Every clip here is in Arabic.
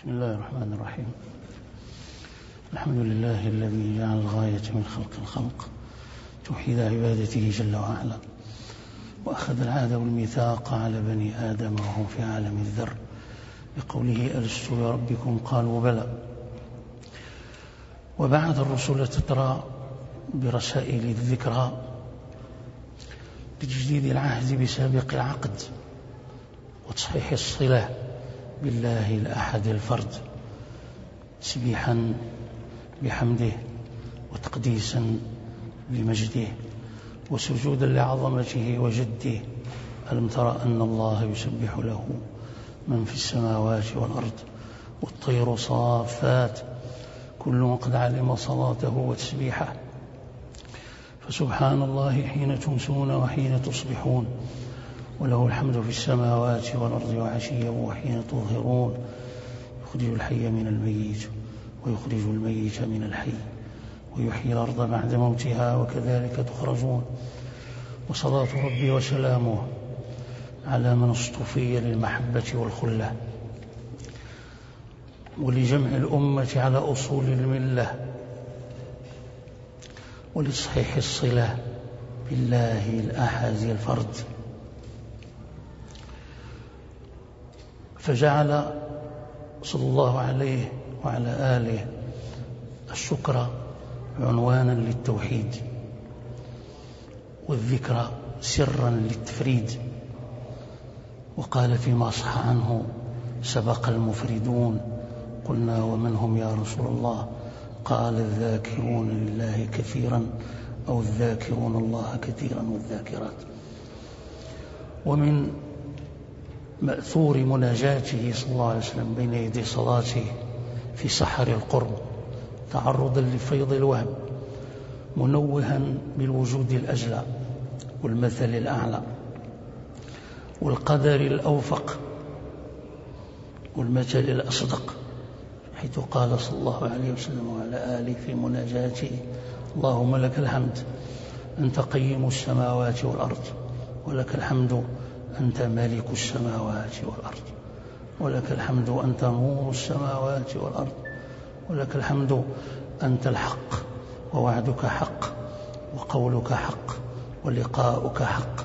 بسم الله الرحمن الرحيم. الحمد لله الذي جعل الغاية من خلق الخلق توحيد عبادته جل وعلا، وأخذ العهد والميثاق على بني آدم وهم في عالم الذر بقوله ألست بربكم قالوا بلى، وبعث الرسل تترى برسائل الذكرى بتجديد العهد بسابق العقد وتصحيح الصلة بالله الأحد الفرد، تسبيحا بحمده وتقديسا لمجده وسجودا لعظمته وجده. ألم تر أن الله يسبح له من في السماوات والأرض والطير صافات كل قد علم صلاته وتسبيحه، فسبحان الله حين تمسون وحين تصبحون، وله الحمد في السماوات والأرض وعشيا وحين تظهرون، يخرج الحي من الميت ويخرج الميت من الحي ويحيي الأرض بعد موتها وكذلك تخرجون. وصلاة ربي وسلامه على من اصطفي للمحبة والخلة ولجمع الأمة على أصول الملة ولتصحيح الصلة بالله الأحد الفرد، فجعل صلى الله عليه وعلى آله الشكر عنوانا للتوحيد والذكر سرا للتفريد. وقال فيما صح عنه سبق المفردون، قلنا ومن هم يا رسول الله؟ قال الذاكرون لله كثيرا أو الذاكرون الله كثيرا والذاكرات. ومن مأثور مناجاته صلى الله عليه وسلم بين يدي صلاته في سحر القرب تعرضا لفيض الوهب، منوها بالوجود الأجلى والمثل الأعلى والقدر الأوفق والمثل الأصدق، حيث قال صلى الله عليه وسلم وعلى آله في مناجاته: اللهم لك الحمد أنت قيم السماوات والأرض، ولك الحمد أنت مالك السماوات والأرض، ولك الحمد أنت نور السماوات والأرض، ولك الحمد أنت الحق ووعدك حق وقولك حق ولقاؤك حق،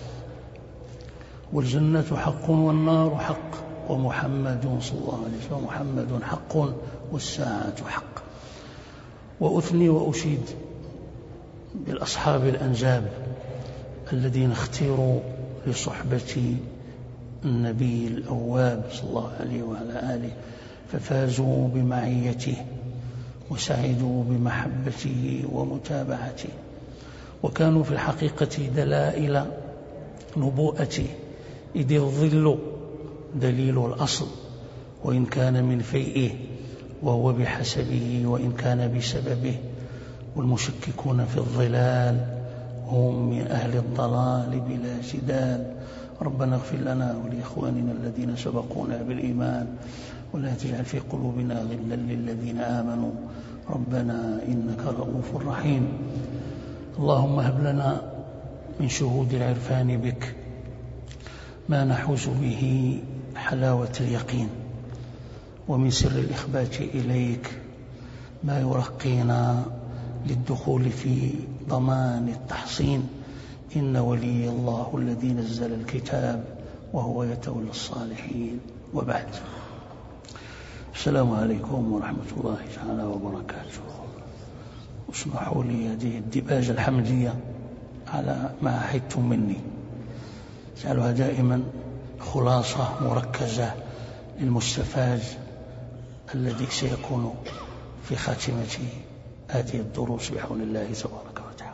والجنة حق والنار حق ومحمد صلى الله عليه وسلم محمد حق والساعة حق. وأثني وأشيد بالأصحاب الأنجاب الذين اختيروا لصحبة النبي الأواب صلى الله عليه وعلى آله، ففازوا بمعيته وسعدوا بمحبته ومتابعته، وكانوا في الحقيقة دلائل نبوءته، إذ الظل دليل الأصل وإن كان من فيئه، وهو بحسبه وإن كان بسببه، والمشككون في الظلال هم من أهل الضلال بلا جدال. ربنا اغفر لنا ولإخواننا الذين سبقونا بالإيمان ولا تجعل في قلوبنا غلا للذين آمنوا ربنا إنك رؤوف رحيم. اللهم هب لنا من شهود العرفان بك ما نحوز به حلاوة اليقين، ومن سر الإخبات إليك ما يرقينا للدخول في ضمان التحصين. إن ولي الله الذي نزل الكتاب وهو يتولى الصالحين، وبعد. السلام عليكم ورحمة الله تعالى وبركاته. اسمحوا لي هذه الدباجة الحمدية على ما أحدتم مني، جعلها دائما خلاصة مركزة للمستفاد الذي سيكون في خاتمة هذه الدروس بحول الله تبارك وتعالى.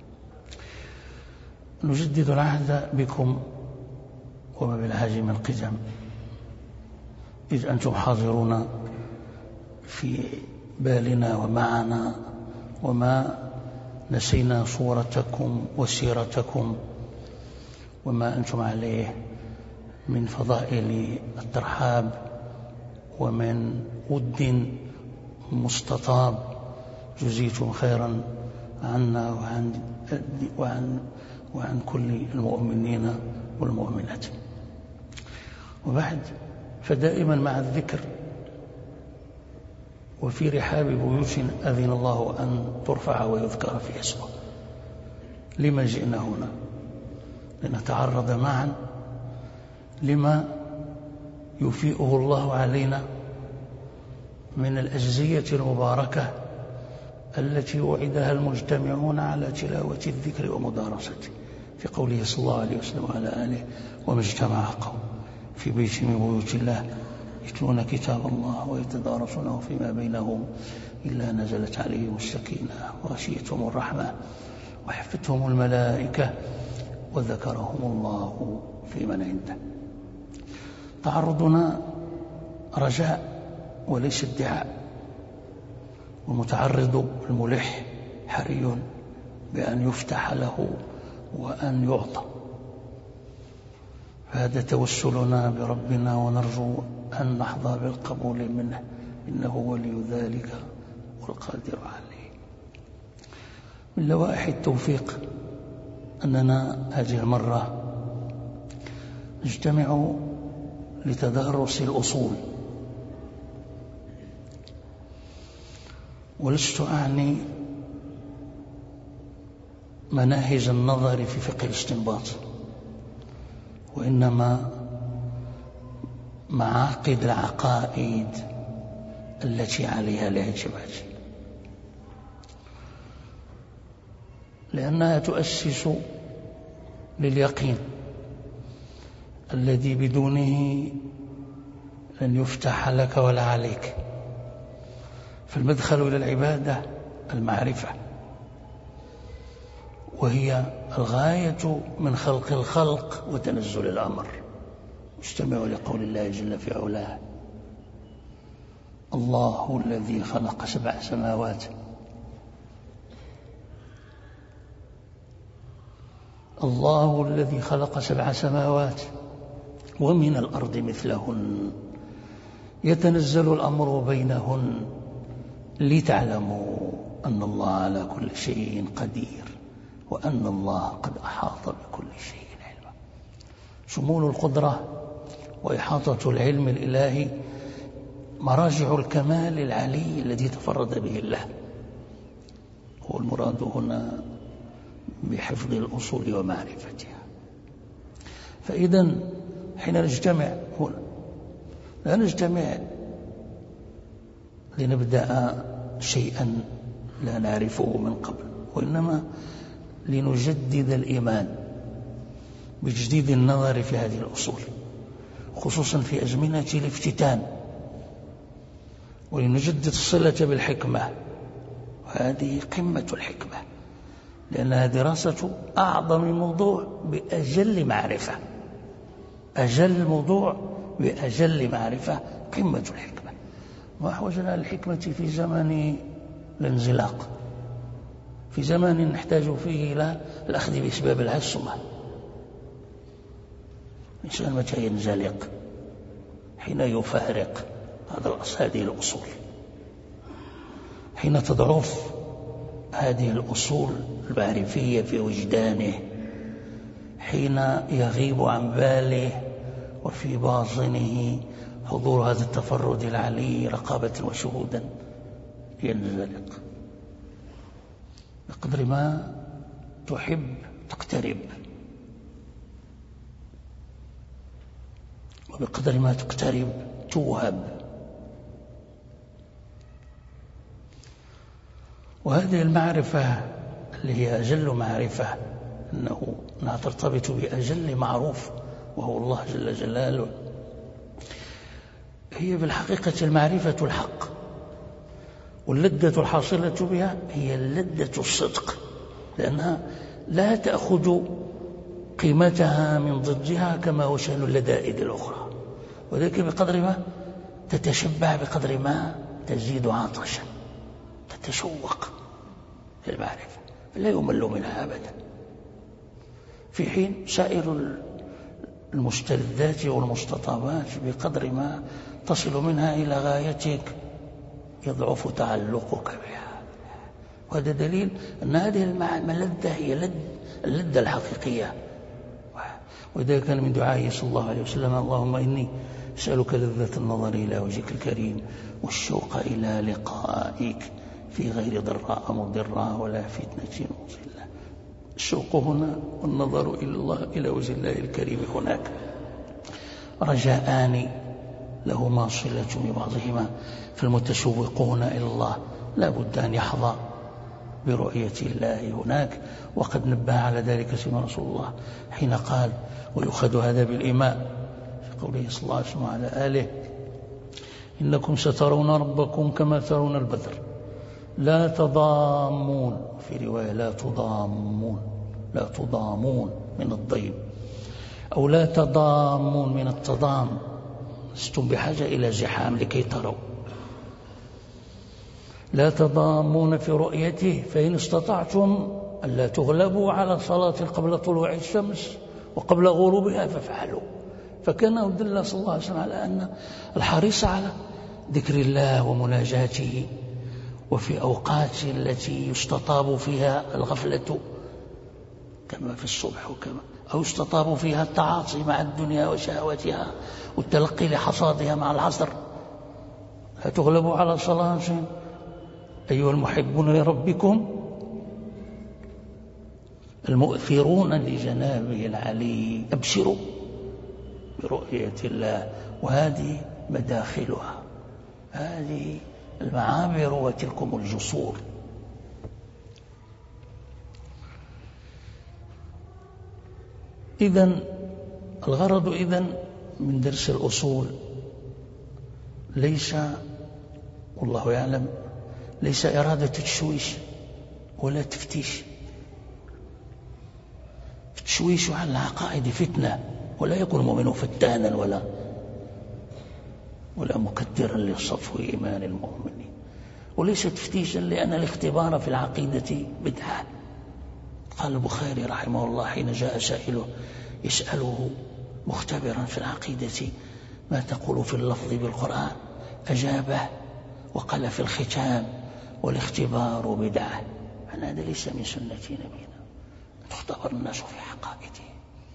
نجدد العهد بكم وبالعاجم القدم، إذ أنتم حاضرون في بالنا ومعنا، وما نسينا صورتكم وسيرتكم وما أنتم عليه من فضائل الترحاب ومن ود مستطاب. جزيتم خيرا عنا وعن كل المؤمنين والمؤمنات. وبعد، فدائما مع الذكر وفي رحاب بيوت أذن الله أن ترفع ويذكر فيها اسمه. لما جئنا هنا؟ لنتعرض معا لما يفيئه الله علينا من الأجزية المباركة التي وعدها المجتمعون على تلاوة الذكر ومدارسته، في قوله صلى الله عليه وسلم وعلى آله: وما اجتمع قوم في بيت من بيوت الله يتلون كتاب الله ويتدارسونه فيما بينهم إلا نزلت عليهم السكينة وغشيتهم الرحمة وحفتهم الملائكة وذكرهم الله في من عنده. تعرضنا رجاء وليس ادعاء، والمتعرض الملح حري بأن يفتح له وأن يعطى. فهذا توسلنا بربنا ونرجو أن نحظى بالقبول منه، إنه ولي ذلك والقادر عليه. من لوائح التوفيق أننا هذه المرة نجتمع لتدارس الأصول، ولست أعني مناهج النظر في فقه الاستنباط، وإنما معاقد العقائد التي عليها الاعتماد، لأنها تؤسس لليقين الذي بدونه لن يفتح لك ولا عليك. فالمدخل إلى العبادة المعرفة، وهي الغاية من خلق الخلق وتنزل الأمر. استمع لقول الله جل في علاه: الله الذي خلق 7 سماوات، الله الذي خلق 7 سماوات ومن الأرض مثلهن يتنزل الأمر بينهن لتعلموا أن الله على كل شيء قدير وأن الله قد أحاط بكل شيء علما. شمول القدرة وإحاطة العلم الإلهي مراجع الكمال العلي الذي تفرد به الله، هو المراد هنا بحفظ الأصول ومعرفتها. فإذا حين نجتمع هنا لا نجتمع لنبدأ شيئا لا نعرفه من قبل، وإنما لنجدد الإيمان بجديد النظر في هذه الأصول، خصوصا في أزمنة الافتتان، ولنجدد الصلة بالحكمة، وهذه قمة الحكمة، لأنها دراسة أعظم موضوع بأجل معرفة، أجل موضوع بأجل معرفة، قمة الحكمة. وأحوجنا للحكمة في زمن الانزلاق، في زمن نحتاج فيه إلى الأخذ بأسباب العصمة. الإنسان متى ينزلق؟ حين يفارق هذه الأصول، حين تضعف هذه الأصول المعرفية في وجدانه، حين يغيب عن باله وفي باطنه حضور هذا التفرد العلي رقابة وشهودا، ينزلق. بقدر ما تحب تقترب، وبقدر ما تقترب توهب. وهذه المعرفة اللي هي أجل معرفة، أنها ترتبط بأجل معروف وهو الله جل جلاله، هي بالحقيقة المعرفة الحق، واللذة الحاصلة بها هي اللذة الصدق، لأنها لا تأخذ قيمتها من ضدها كما هو شأن اللذائذ الأخرى، وذلك بقدر ما تتشبع بقدر ما تزيد عطشا، تتشوق للمعرفة، لا يمل منها أبدا. في حين سائر المستلذات والمستطابات بقدر ما تصل منها إلى غايتك يضعف تعلقك بها. وهذا دليل أن هذه الملذة هي اللذة الحقيقية. وإذا كان من دعائه صلى الله عليه وسلم: اللهم إني أسألك لذة النظر إلى وجهك الكريم والشوق إلى لقائك في غير ضراء مضرة ولا فتنة مضلة. الشوق هنا والنظر إلى الله إلى وجه الله الكريم هناك رجاءان لهما صلة ببعضهما، فالمتشوقون إلى الله لا بد أن يحظى برؤية الله هناك. وقد نبه على ذلك سيدنا رسول الله حين قال، ويؤخذ هذا بالإيماء في قوله صلى الله عليه وسلم وعلى آله: إنكم سترون ربكم كما ترون البدر لا تضامون، في رواية لا تضامون من الضيم، أو لا تضامون من التضام، لستم بحاجة إلى زحام لكي تروا. لا تضامون في رؤيته، فإن استطعتم ألا تغلبوا على صلاة قبل طلوع الشمس وقبل غروبها فافعلوا. فكان يدل صلى الله عليه وسلم على أن الحريص على ذكر الله ومناجاته، وفي أوقات التي يستطاب فيها الغفلة كما في الصبح وكما أو يستطاب فيها التعاطي مع الدنيا وشهواتها والتلقي لحصادها مع العصر، لا تغلبوا على صلاة أيها المحبون لربكم المؤثرون لجنابه العلي أبشروا برؤية الله. وهذه مداخلها، هذه المعابر وتلكم الجسور. إذن الغرض من درس الأصول ليس، والله يعلم، ليس إرادة تشويش ولا تفتيش. التشويش على العقائد فتنة، ولا يكون المؤمن فتانا ولا مكدرا لصفو إيمان المؤمنين. وليس تفتيشا لأن الاختبار في العقيدة بدعة. قال البخاري رحمه الله حين جاء سائله يسأله مختبرا في العقيدة: ما تقول في اللفظ بالقرآن؟ أجابه وقال: في الختام والاختبار بدعة. هذا ليس من سنة نبينا، تختبر الناس في حقائقه.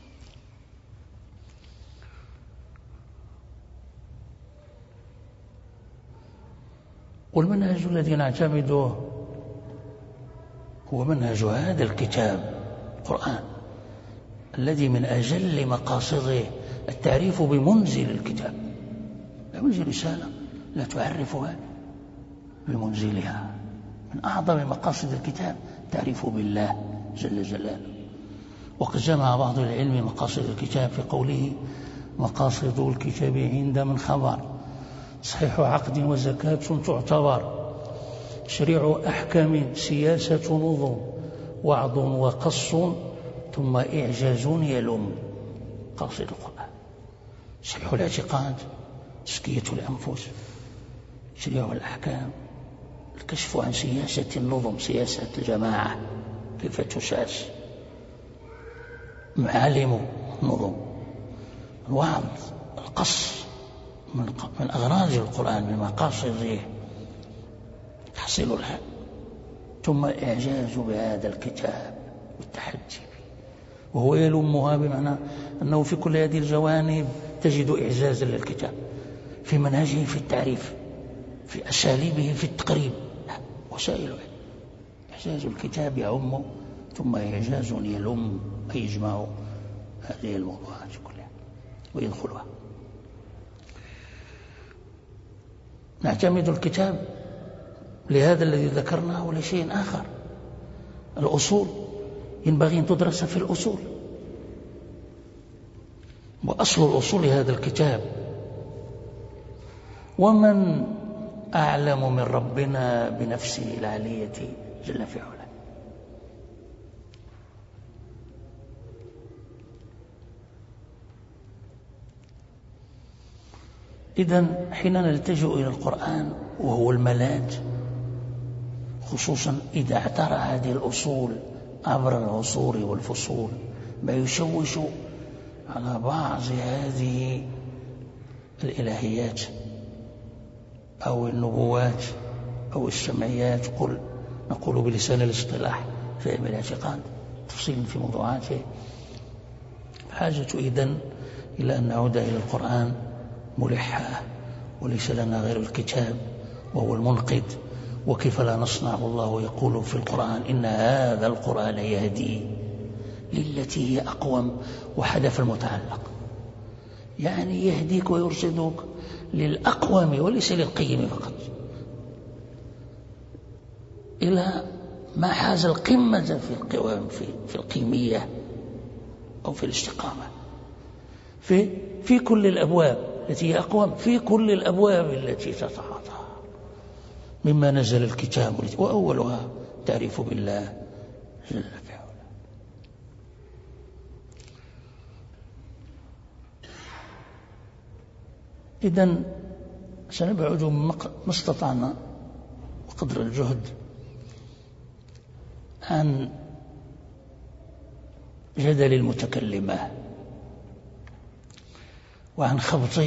والمنهج الذي نعتمده هو منهج هذا الكتاب القرآن، الذي من أجل مقاصده التعريف بمنزل الكتاب. لا منزل رسالة لا تعرفها بمنزلها. من أعظم مقاصد الكتاب تعريف بالله جل جلاله. وقد جمع بعض العلم مقاصد الكتاب في قوله: مقاصد الكتاب عند من خبر، صحيح عقد وزكاة تعتبر، تشريع أحكام سياسة نظم، وعظ وقص ثم إعجاز يلم. قاصد القرآن صحيح الاعتقاد، تزكية الأنفس، تشريع الأحكام، الكشف عن سياسة النظم، سياسة الجماعة كيف تساس، معالم النظم، الوعظ، القص من أغراض القرآن، من مقاصده تحصيل الحق، ثم إعجاز بهذا الكتاب والتحدي به، وهو يلمها بمعنى أنه في كل هذه الجوانب تجد إعزازا للكتاب في منهجه في التعريف، في أساليبه في التقريب، وسائل إعجاز الكتاب يعم، ثم إعجاز يلم أي يجمع هذه الموضوعات كلها ويدخلها. نعتمد الكتاب لهذا الذي ذكرناه ولشيء آخر. الأصول ينبغي أن تدرس في الأصول، وأصل الأصول هذا الكتاب. ومن أعلم من ربنا بنفسه العلية جل في علاه. إذن حين نلتجئ إلى القرآن وهو الملاذ، خصوصا إذا اعترى هذه الأصول عبر العصور والفصول ما يشوش على بعض هذه الإلهيات أو النبوات أو السمعيات، نقول بلسان الاصطلاح في علم الاعتقاد تفصيل في موضوعاته. حاجة إذن إلى أن نعود إلى القرآن ملحة وليس لنا غير الكتاب وهو المنقذ. وكيف لا نصنع والله يقول في القرآن إن هذا القرآن يهدي للتي هي أقوم، وحذف المتعلق، يعني يهديك ويرشدك للأقوم وليس للقيم فقط، إلى ما حاز القمة في القوام في القيمية أو في الاستقامة في كل الأبواب التي هي أقوم، في كل الأبواب التي تتعاطى مما نزل الكتاب، وأولها تعريف بالله جل في علاه. إذن سنبعد ما استطعنا وقدر الجهد عن جدل المتكلمة وعن خبط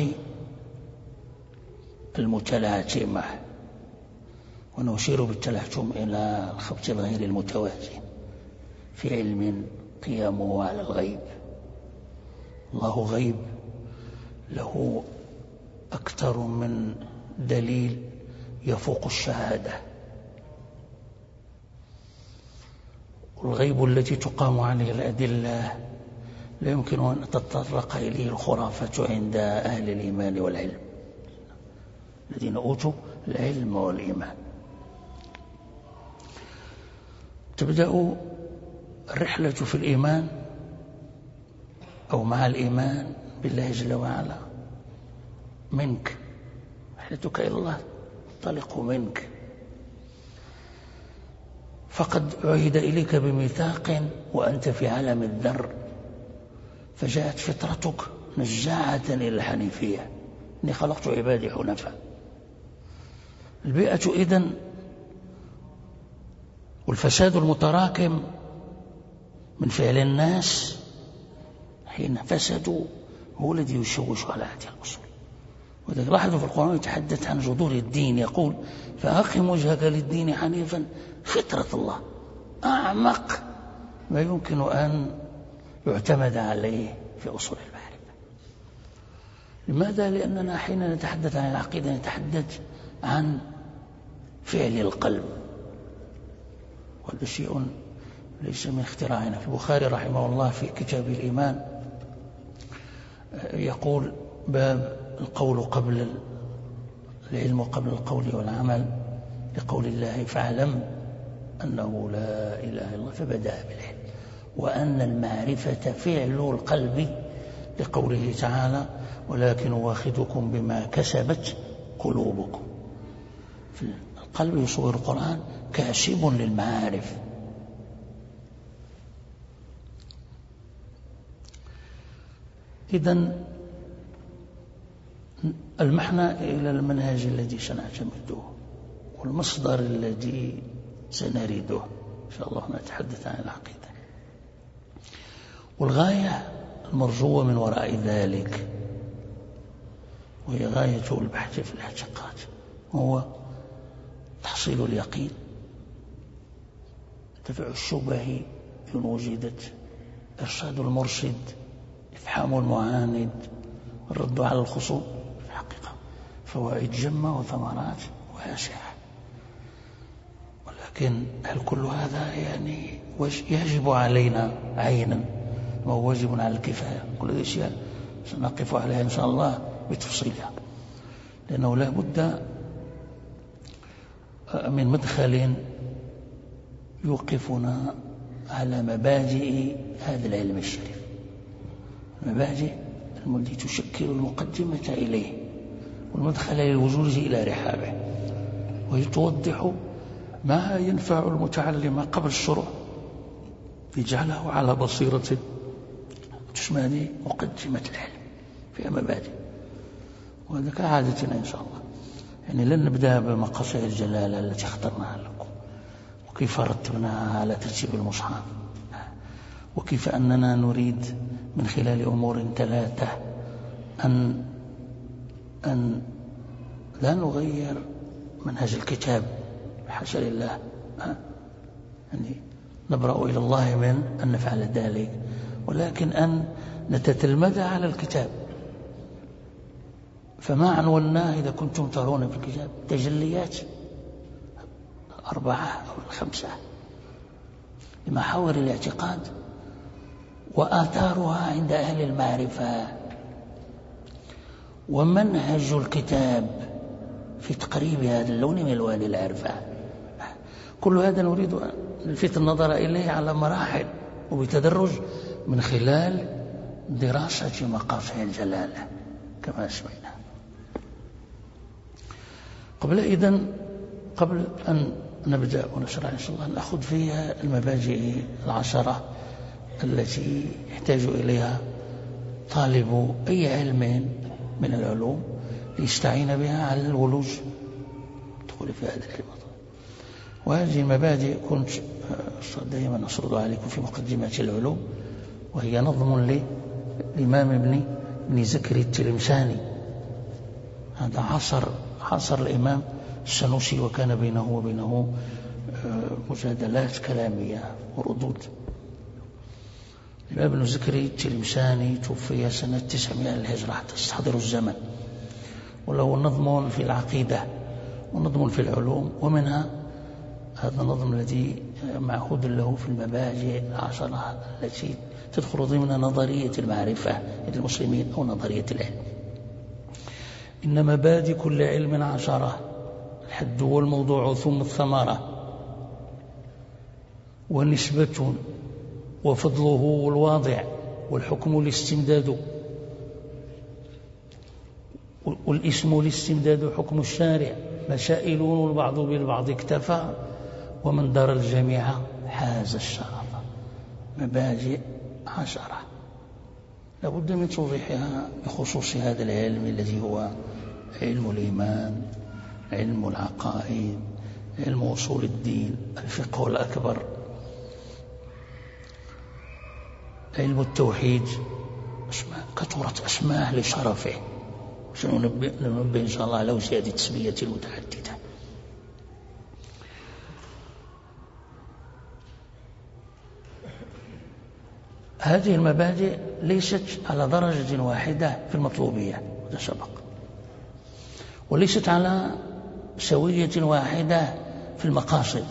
المتلاتمة، ونشير بالتلاتم إلى الخبط الغير المتوازن في علم قيامه على الغيب. الله غيب، له أكثر من دليل يفوق الشهادة، والغيب التي تقام عليه الأدلة لا يمكن أن تتطرق إليه الخرافة عند أهل الإيمان والعلم الذين أوتوا العلم والإيمان. تبدأ الرحلة في الإيمان أو مع الإيمان بالله جل وعلا منك، رحلتك إلى الله تنطلق منك، فقد عهد إليك بميثاق وأنت في عالم الذر، فجاءت فطرتك نزاعة إلى الحنيفية، إني خلقت عبادي حنفاء. البيئة إذن والفساد المتراكم من فعل الناس حين فسدوا هو الذي يشوش على هذه الأصول. وذلك لاحظوا في القرآن يتحدث عن جذور الدين، يقول فأقم وجهك للدين حنيفا فطرة الله، أعمق ما يمكن أن يعتمد عليه في أصول المعرفة. لماذا؟ لأننا حين نتحدث عن العقيدة نتحدث عن فعل القلب، وهذا شيء ليس من اختراعنا. في البخاري رحمه الله في كتاب الإيمان يقول باب القول قبل العلم قبل القول والعمل، لقول الله فاعلم أنه لا إله إلا الله، فبدأ بالعلم، وأن المعرفة فعل القلب، لقوله تعالى ولكن واخذكم بما كسبت قلوبكم. في القلب يصور القرآن كاسب للمعارف. إذن المحنى إلى المنهج الذي سنعتمده والمصدر الذي سنريده إن شاء الله نتحدث عن العقيدة، والغاية المرجوة من وراء ذلك، وهي غاية البحث في الاعتقاد، وهو تحصيل اليقين، دفع الشبه إن وجدت، إرشاد المرشد، إفحام المعاند، الرد على الخصوم. في الحقيقة فوائد جمة وثمرات واسعة، ولكن هل كل هذا يعني يجب علينا عينا؟ ما هو واجب على الكفاية؟ كل هذه الأشياء سنقف عليها إن شاء الله بتفصيلها، لأنه لا بد من مدخل يوقفنا على مبادئ هذا العلم الشريف، المبادئ التي تشكل المقدمة إليه والمدخل للوصول إلى رحابه، وهي توضح ما ينفع المتعلم قبل الشروع، يجعله على بصيرة، تسمى هذه مقدمة العلم فيها مبادئ. وهذا كعادتنا إن شاء الله، يعني لن نبدأ بمقاصد الجلالة التي اخترناها لكم، وكيف رتبناها على ترتيب المصحف، وكيف أننا نريد من خلال أمور ثلاثة أن لا نغير منهج الكتاب حاشا لله، يعني نبرأ إلى الله من أن نفعل ذلك، ولكن أن نتتلمذ على الكتاب فما عنوناه إذا كنتم ترون في الكتاب تجليات 4 أو 5 لمحاور الاعتقاد وآثارها عند أهل المعرفة، ومنهج الكتاب في تقريب هذا اللون من ألوان العرفة. كل هذا نريد أن نلفت النظر إليه على مراحل وبتدرج من خلال دراسة مقاصد الجلالة كما سمعنا. قبل أن نبدأ ونشرع إن شاء الله نأخذ فيها المبادئ 10 التي يحتاج إليها طالب أي علم من العلوم ليستعين بها على الولوج دخول في هذا العلم. وهذه المبادئ كنت دائما أسرد عليكم في مقدمة العلوم، وهي نظم للإمام ابن زكري التلمساني. هذا عصر الإمام السنوسي، وكان بينه وبينه مجادلات كلامية وردود. الإمام ابن زكري التلمساني توفي سنة 900 للهجرة حتى تستحضر الزمن، وله نظم في العقيدة ونظم في العلوم، ومنها هذا النظم الذي معهود له في المبادئ 10 التي تدخل ضمن نظرية المعرفة للمسلمين أو نظرية العلم. إن مبادئ كل علم 10: الحد والموضوع ثم الثمرة، ونسبة وفضله والواضع، والحكم الاستمداد، والاسم الاستمداد حكم الشارع، مسائل والبعض بالبعض اكتفى، ومن دار الجميع حاز الشرف. مبادئ 10 لابد من توضيحها بخصوص هذا العلم الذي هو علم الإيمان، علم العقائد، علم أصول الدين، الفقه الأكبر، علم التوحيد. كثرت أسماء لشرفه، سننبه إن شاء الله على زيادة تسمية المتعددة. هذه المبادئ ليست على درجة واحدة في المطلوبية، هذا سبق، وليست على سوية واحدة في المقاصد،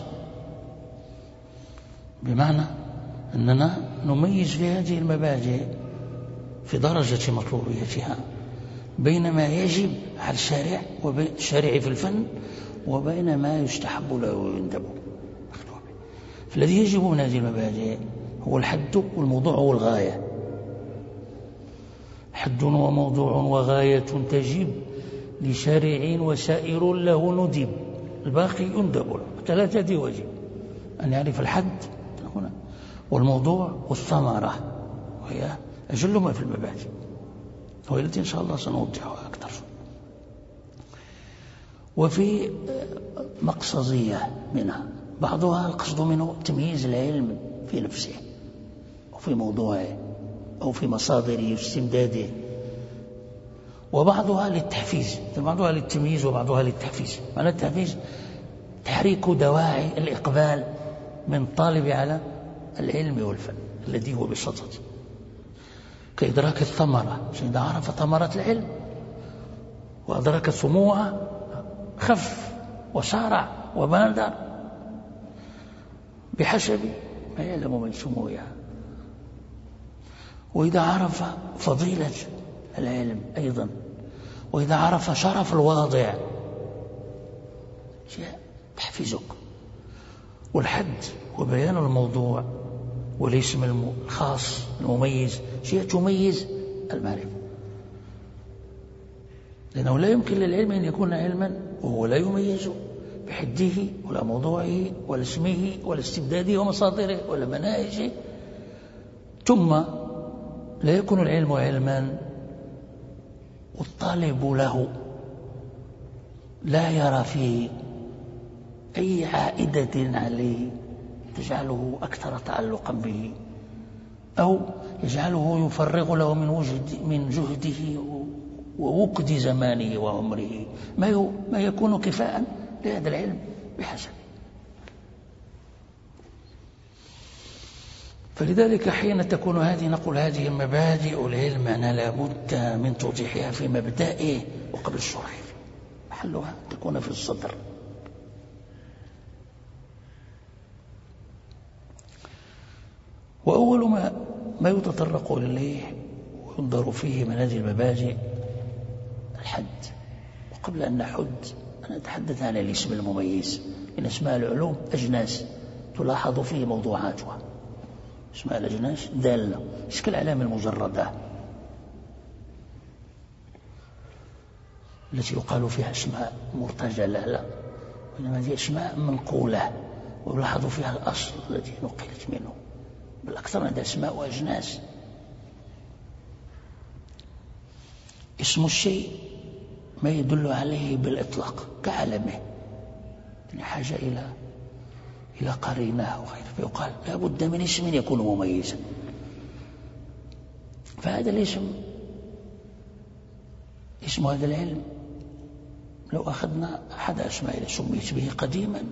بمعنى أننا نميز في هذه المبادئ في درجة مطلوبيتها بين ما يجب على الشارع في الفن وبين ما يستحب له ويندب. فالذي يجب من هذه المبادئ هو الحد والموضوع والغاية. حد وموضوع وغاية تجب لشارع وسائر له ندب، الباقي يندب له. 3 واجب: أن يعرف الحد هنا والموضوع والثمرة، وهي أجل ما في المبادئ، وهي التي إن شاء الله سنوضحها أكثر. وفي مقصدية منها، بعضها القصد منه تمييز العلم في نفسه وفي موضوعه أو في مصادره واستمداده، وبعضها للتحفيز، بعضها للتمييز وبعضها للتحفيز. معنى التحفيز تحريك دواعي الإقبال من طالب على العلم والفن الذي هو بسطة، كإدراك الثمرة. إذا عرف ثمرة العلم وأدرك ثموها خف وسارع وبادر بحسب ما يعلم من سموها. وإذا عرف فضيلة العلم أيضا، وإذا عرف شرف الواضع تحفيزك. والحد وبيان الموضوع والاسم الخاص المميز شيء تميز المعرفة، لأنه لا يمكن للعلم أن يكون علما وهو لا يميز بحده ولا موضوعه ولا اسمه ولا استمداده ومصادره ولا مناهجه. ثم لا يكون العلم علما والطالب له لا يرى فيه أي عائدة عليه تجعله أكثر تعلقا به، أو يجعله يفرغ له من جهده ووقت زمانه وعمره ما يكون كفاء لهذا العلم بحسبه. فلذلك حين تكون نقول هذه مبادئ العلم أنا لابد من توضيحها في مبدئه وقبل الشرح، محلها تكون في الصدر. وأول ما يتطرق إليه وينظر فيه من هذه المبادئ الحد. وقبل أن نحد أنا أتحدث عن الاسم المميز. من أسماء العلوم أجناس تلاحظ فيه موضوعاتها. اسماء الأجناس دالة شكل علامة المجردة التي يقال فيها اسماء مرتجلة، لا، وإنما هذه اسماء منقولة ويلاحظ فيها الأصل الذي نقلت منه. بالأكثر عند أسماء وأجناس. اسم الشيء ما يدل عليه بالإطلاق كعلمه، يعني حاجة إلى قرينة وغيره، فيقال لا بد من اسم يكون مميزا. فهذا الاسم، اسم هذا العلم، لو أخذنا أحد أسماء اللي سميت به قديما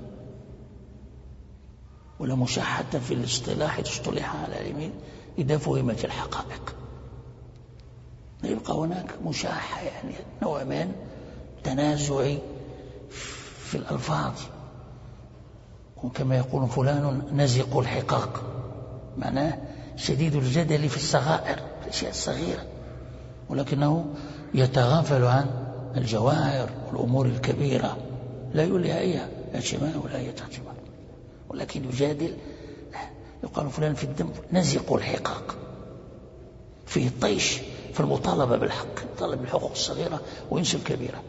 ولا مشاحة في الاصطلاح تصطلح على العلمين إذا فهمت الحقائق. يبقى هناك مشاحة، يعني نوع من تنازع في الألفاظ، وكما يقول فلان نزق الحقاق، معناه شديد الجدل في الصغائر، في الأشياء الصغيرة، ولكنه يتغافل عن الجواهر والأمور الكبيرة، لا يولي أي اهتمام ولا أي اهتمام، ولكن يجادل. يقال فلان في الدم نزق الحقاق، فيه الطيش في المطالبة بالحق، طلب الحقوق الصغيرة وينسى الكبيرة.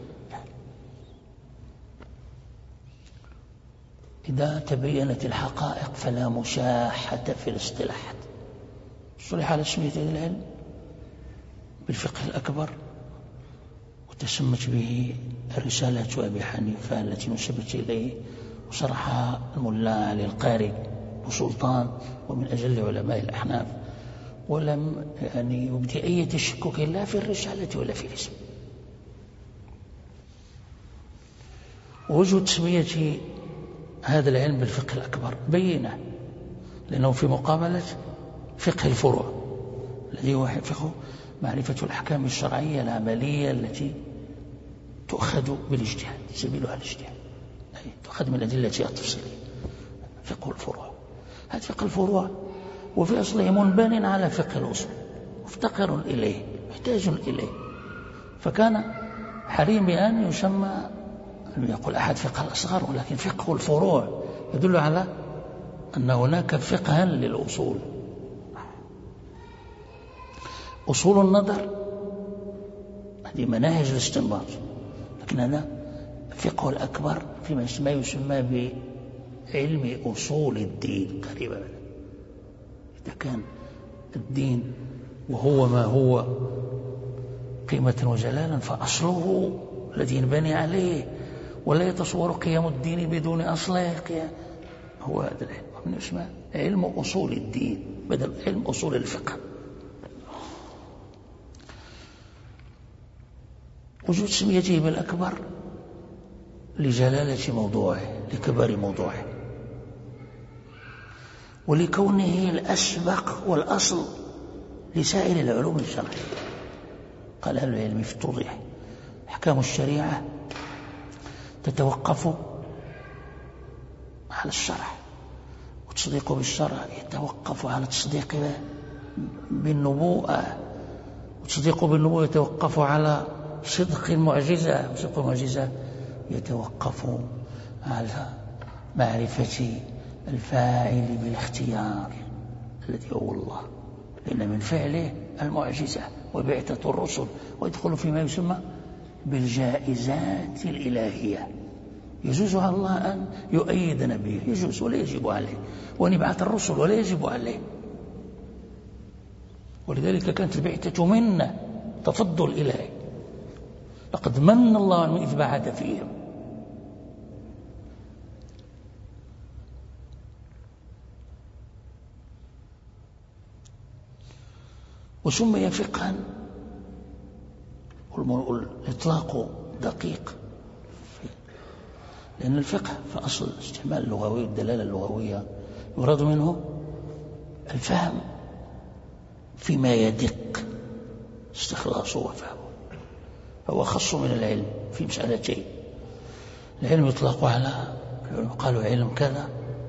إذا تبينت الحقائق فلا مشاحة في الاصطلاحات. صلح على اسمية هذا العلم بالفقه الأكبر، وتسمت به الرسالة أبي حنيفة التي نسبت إليه، وشرحها الملا علي القاري وسلطان ومن أجل علماء الأحناف، ولم يعني يبدي أي تشكك لا في الرسالة ولا في الاسم. ووجه تسمية هذا العلم بالفقه الأكبر بينه، لأنه في مقابلة فقه الفروع الذي هو فقه معرفة الأحكام الشرعية العملية التي تؤخذ بالاجتهاد، سبيلها الاجتهاد، تؤخذ من الأدلة التفصيلية. فقه الفروع، هذا فقه الفروع وفي أصله منبن على فقه الأصول، مفتقر إليه، محتاج إليه، فكان حريم بأن يسمى، يقول أحد فقه الأصغر، ولكن فقه الفروع يدل على أن هناك فقها للأصول. أصول النظر هذه مناهج الاستنباط، لكن هذا فقه الأكبر فيما يسمى بعلم أصول الدين قريبا. إذا كان الدين وهو ما هو قيمة وجلالا فأصله الذي ينبني عليه، ولا يتصور قيام الدين بدون أصله، هو هذا العلم من اسمه علم أصول الدين بدل علم أصول الفقه. وجود سميته بالأكبر لجلالة موضوعه، لكبر موضوعه، ولكونه الأسبق والأصل لسائر العلوم الشرعية. قال أهل العلم افتضح أحكام الشريعة تتوقف على الشرع، والتصديق بالشرع يتوقف على التصديق بالنبوءة، والتصديق بالنبوءة يتوقف على صدق المعجزة، وصدق المعجزة يتوقف على معرفة الفاعل بالاختيار الذي هو الله، لأن من فعله المعجزة وبعثة الرسل، ويدخل فيما يسمى بالجائزات الإلهية. يجوز على الله أن يؤيد نبيه، يجوز ولا يجب عليه، وأن يبعث الرسل ولا يجب عليه. ولذلك كانت البعثة منة، تفضل إلهي، لقد من الله من إذ بعث فيهم. وسمي فقها، والإطلاق دقيق، لأن الفقه في أصل الاستعمال اللغوي والدلالة اللغوية يراد منه الفهم فيما يدق استخلاصه وفهمه، فهو خص من العلم في مسألتين. العلم يطلق على قالوا علم كذا،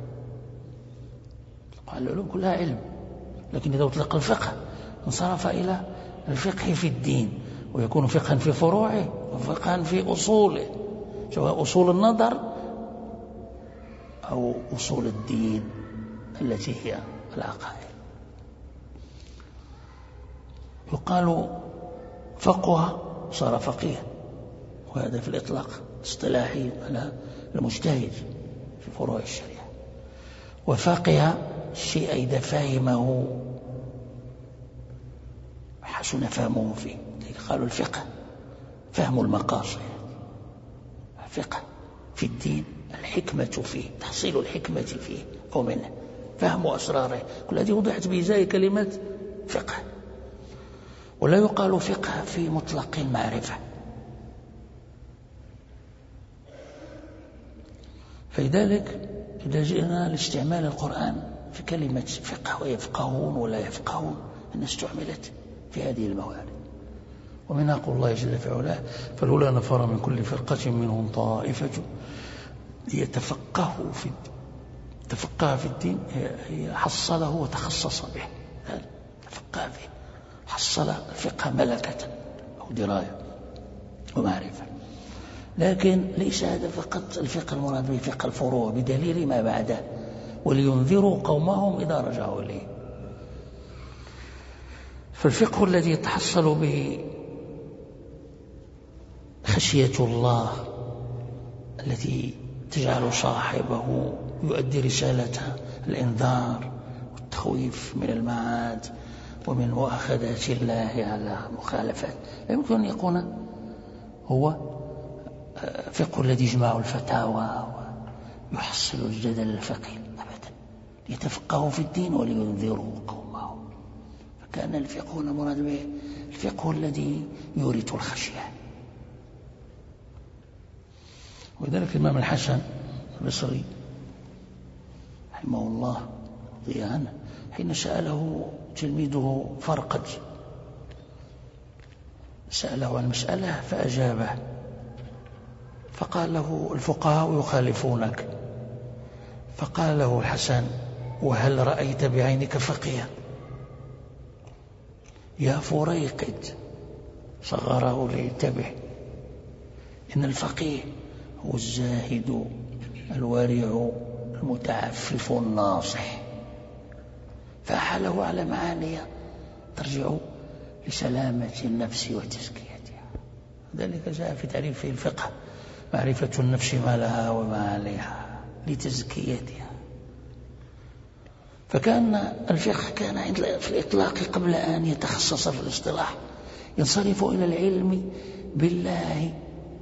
العلوم كلها علم، لكن إذا أطلق الفقه انصرف إلى الفقه في الدين، ويكون فقها في فروعه وفقها في أصوله، سواء أصول النظر أو أصول الدين التي هي العقائد. يقال فقه صار فقيه، وهذا في الإطلاق اصطلاحي على المجتهد في فروع الشريعة. وفقه الشيء إذا فهمه حسن فهمه فيه، قالوا الفقه فهم المقاصد، فقه في الدين الحكمة فيه، تحصيل الحكمة فيه أو منه، فهم أسراره، كل هذه وضعت بإزاء كلمة فقه. ولا يقال فقه في مطلق المعرفة. فلذلك إذا جئنا لاستعمال القرآن في كلمة فقه ويفقهون ولا يفقهون، أن استعملت في هذه الموارد. ومنها قول الله جل في علاه: فلولا نفر من كل فرقة منهم طائفة ليتفقهوا في تفقه في الدين، هي حصله وتخصص به، تفقه به، حصل الفقه ملكة أو دراية ومعرفة. لكن ليس هذا فقط الفقه المراد به فقه الفروع، بدليل ما بعده: ولينذروا قومهم إذا رجعوا إليه. فالفقه الذي يتحصل به خشية الله التي تجعل صاحبه يؤدي رسالة الإنذار والتخويف من المعاد ومن مؤاخذات الله على مخالفات، لا يمكن أن يكون هو فقه الذي يجمع الفتاوى ويحصل الجدل الفقهي أبدا. يتفقهوا في الدين ولينذروا قومهم. فكان الفقه المراد به الفقه الذي يورث الخشية. ولذلك الإمام الحسن البصري رحمه الله رضي عنه حين سأله تلميذه فرقد، سأله عن مسألة فأجابه، فقال له: الفقهاء يخالفونك. فقال له الحسن: وهل رأيت بعينك فقيها؟ يا فريقد، صغره لينتبه، إن الفقيه هو الزاهد الورع المتعفف الناصح، فأحاله على معاني ترجع لسلامة النفس وتزكيتها. ذلك جاء في تعريف الفقه: معرفة النفس ما لها وما عليها لتزكيتها. فكان الفقه كان في الإطلاق قبل أن يتخصص في الاصطلاح ينصرف إلى العلم بالله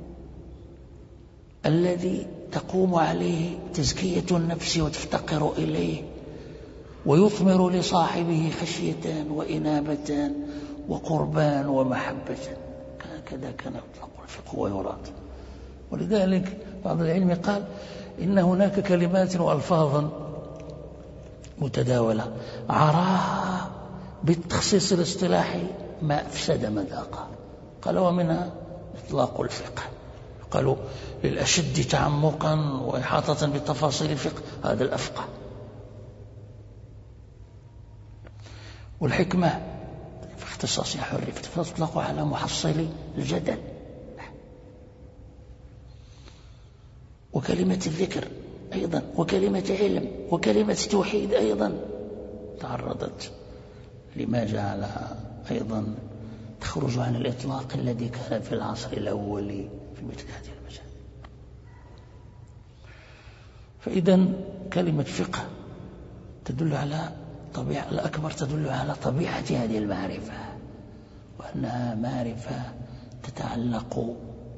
الذي تقوم عليه تزكية النفس وتفتقر إليه، ويثمر لصاحبه خشية وإنابة وقربان ومحبة. هكذا كان يطلق الفقه ويراد. ولذلك بعض العلم قال إن هناك كلمات وألفاظا متداولة عراها بالتخصيص الاصطلاحي ما أفسد مذاقها. قال ومنها إطلاق الفقه، قالوا للأشد تعمقا وإحاطة بتفاصيل الفقه، هذا الأفقه. والحكمة في اختصاصها حرفت فتطلق على محصل الجدل. وكلمة الذكر أيضا، وكلمة علم، وكلمة توحيد أيضا تعرضت لما جعلها أيضا تخرج عن الإطلاق الذي كان في العصر الأول في مثل هذه المجال. فإذا كلمة فقه تدل على طبيعة الأكبر، تدل على طبيعة هذه المعرفة، وأنها معرفة تتعلق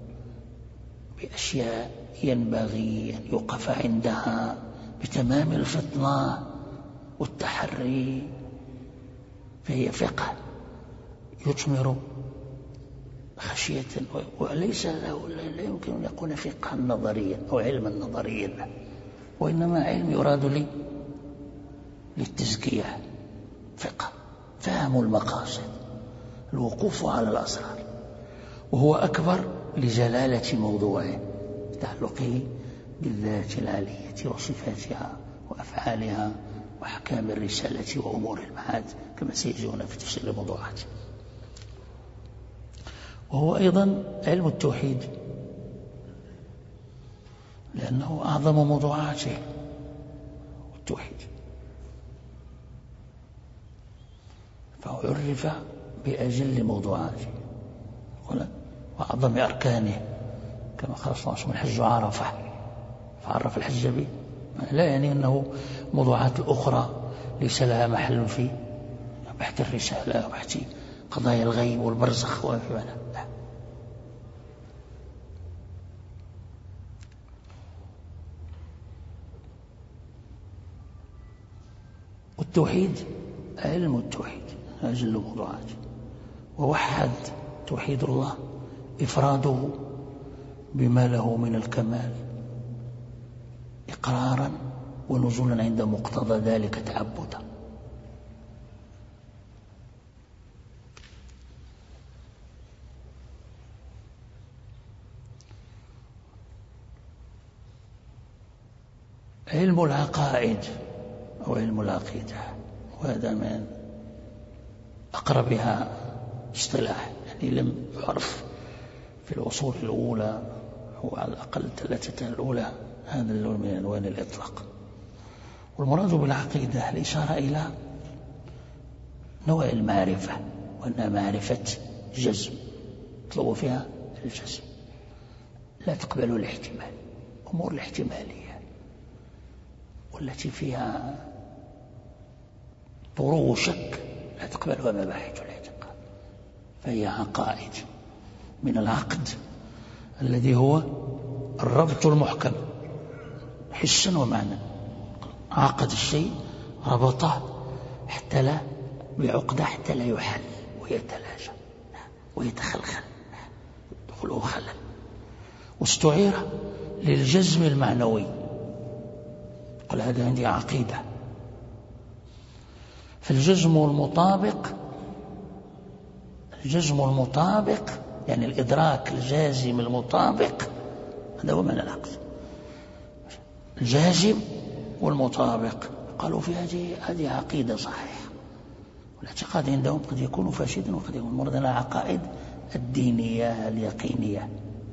بأشياء ينبغي أن يوقف عندها بتمام الفطنة والتحري. فهي فقه يثمر خشية، وليس لا يمكن أن يكون فقها نظريا أو علما نظريا، وإنما علم يراد للتزكية. فقه فهم المقاصد، الوقوف على الأسرار. وهو أكبر لجلالة موضوعه، تعلقه بالذات العالية وصفاتها وأفعالها وأحكام الرسالة وأمور المعاد كما سيجينا في تفصيل الموضوعات. وهو أيضا علم التوحيد، لأنه أعظم موضوعاته التوحيد، فهو عرف بأجل موضوعاته وأعظم أركانه، كما قال صلى الله عليه وسلم الحج عرفة، فعرف الحج به، لا يعني أنه موضوعات الأخرى ليس لها محل في بحث الرسالة وبحث قضايا الغيب والبرزخ وفي معنى لا. والتوحيد علم التوحيد أجل موضوعات، ووحد توحيد الله إفراده بما له من الكمال إقرارا ونزولا عند مقتضى ذلك تعبدا. علم العقائد أو علم العقيدة، وهذا من أقربها اصطلاح، يعني لم يعرف في الأصول الأولى أو على الأقل الثلاثة الأولى هذا اللون من ألوان الإطلاق. والمراد بالعقيدة الإشارة إلى نوع المعرفة، وأنها معرفة جزم يطلب فيها الجزم، لا تقبل الاحتمال، أمور الاحتمالية والتي فيها طروء شك لا تقبلها مباحث الاعتقاد، فهي عقائد من العقد الذي هو الربط المحكم حسا ومعنى، عقد الشيء ربطه حتى لا بعقدة حتى لا يحل ويتلاشى ويتخلخل يدخله خلل، واستعير للجزم المعنوي، قل هذا عندي عقيدة. فالجزم المطابق يعني الإدراك الجازم المطابق، هذا هو معنى العقد، الجازم والمطابق. قالوا في هذه عقيدة صحيحة. والاعتقاد عندهم قد يكون فاسدا وقد يكون مرضا، العقائد الدينية اليقينية.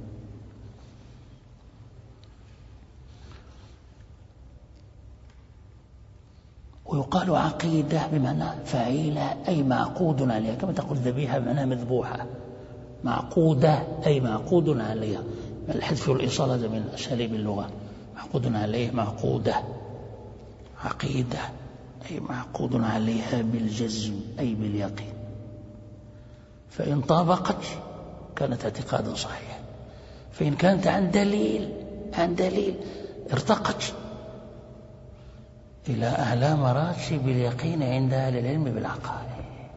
ويقال عقيدة بمعنى فعيلة أي معقود عليها، كما تقول ذبيحة بمعنى مذبوحة، معقودة أي معقود عليها، الحذف والإيصال هذا من أساليب اللغة، معقود عليه معقودة، عقيدة أي معقود عليها بالجزم أي باليقين، فإن طابقت كانت اعتقادا صحيحا، فإن كانت عن دليل ارتقت إلى أعلى مراتب اليقين عند أهل العلم بالعقائد.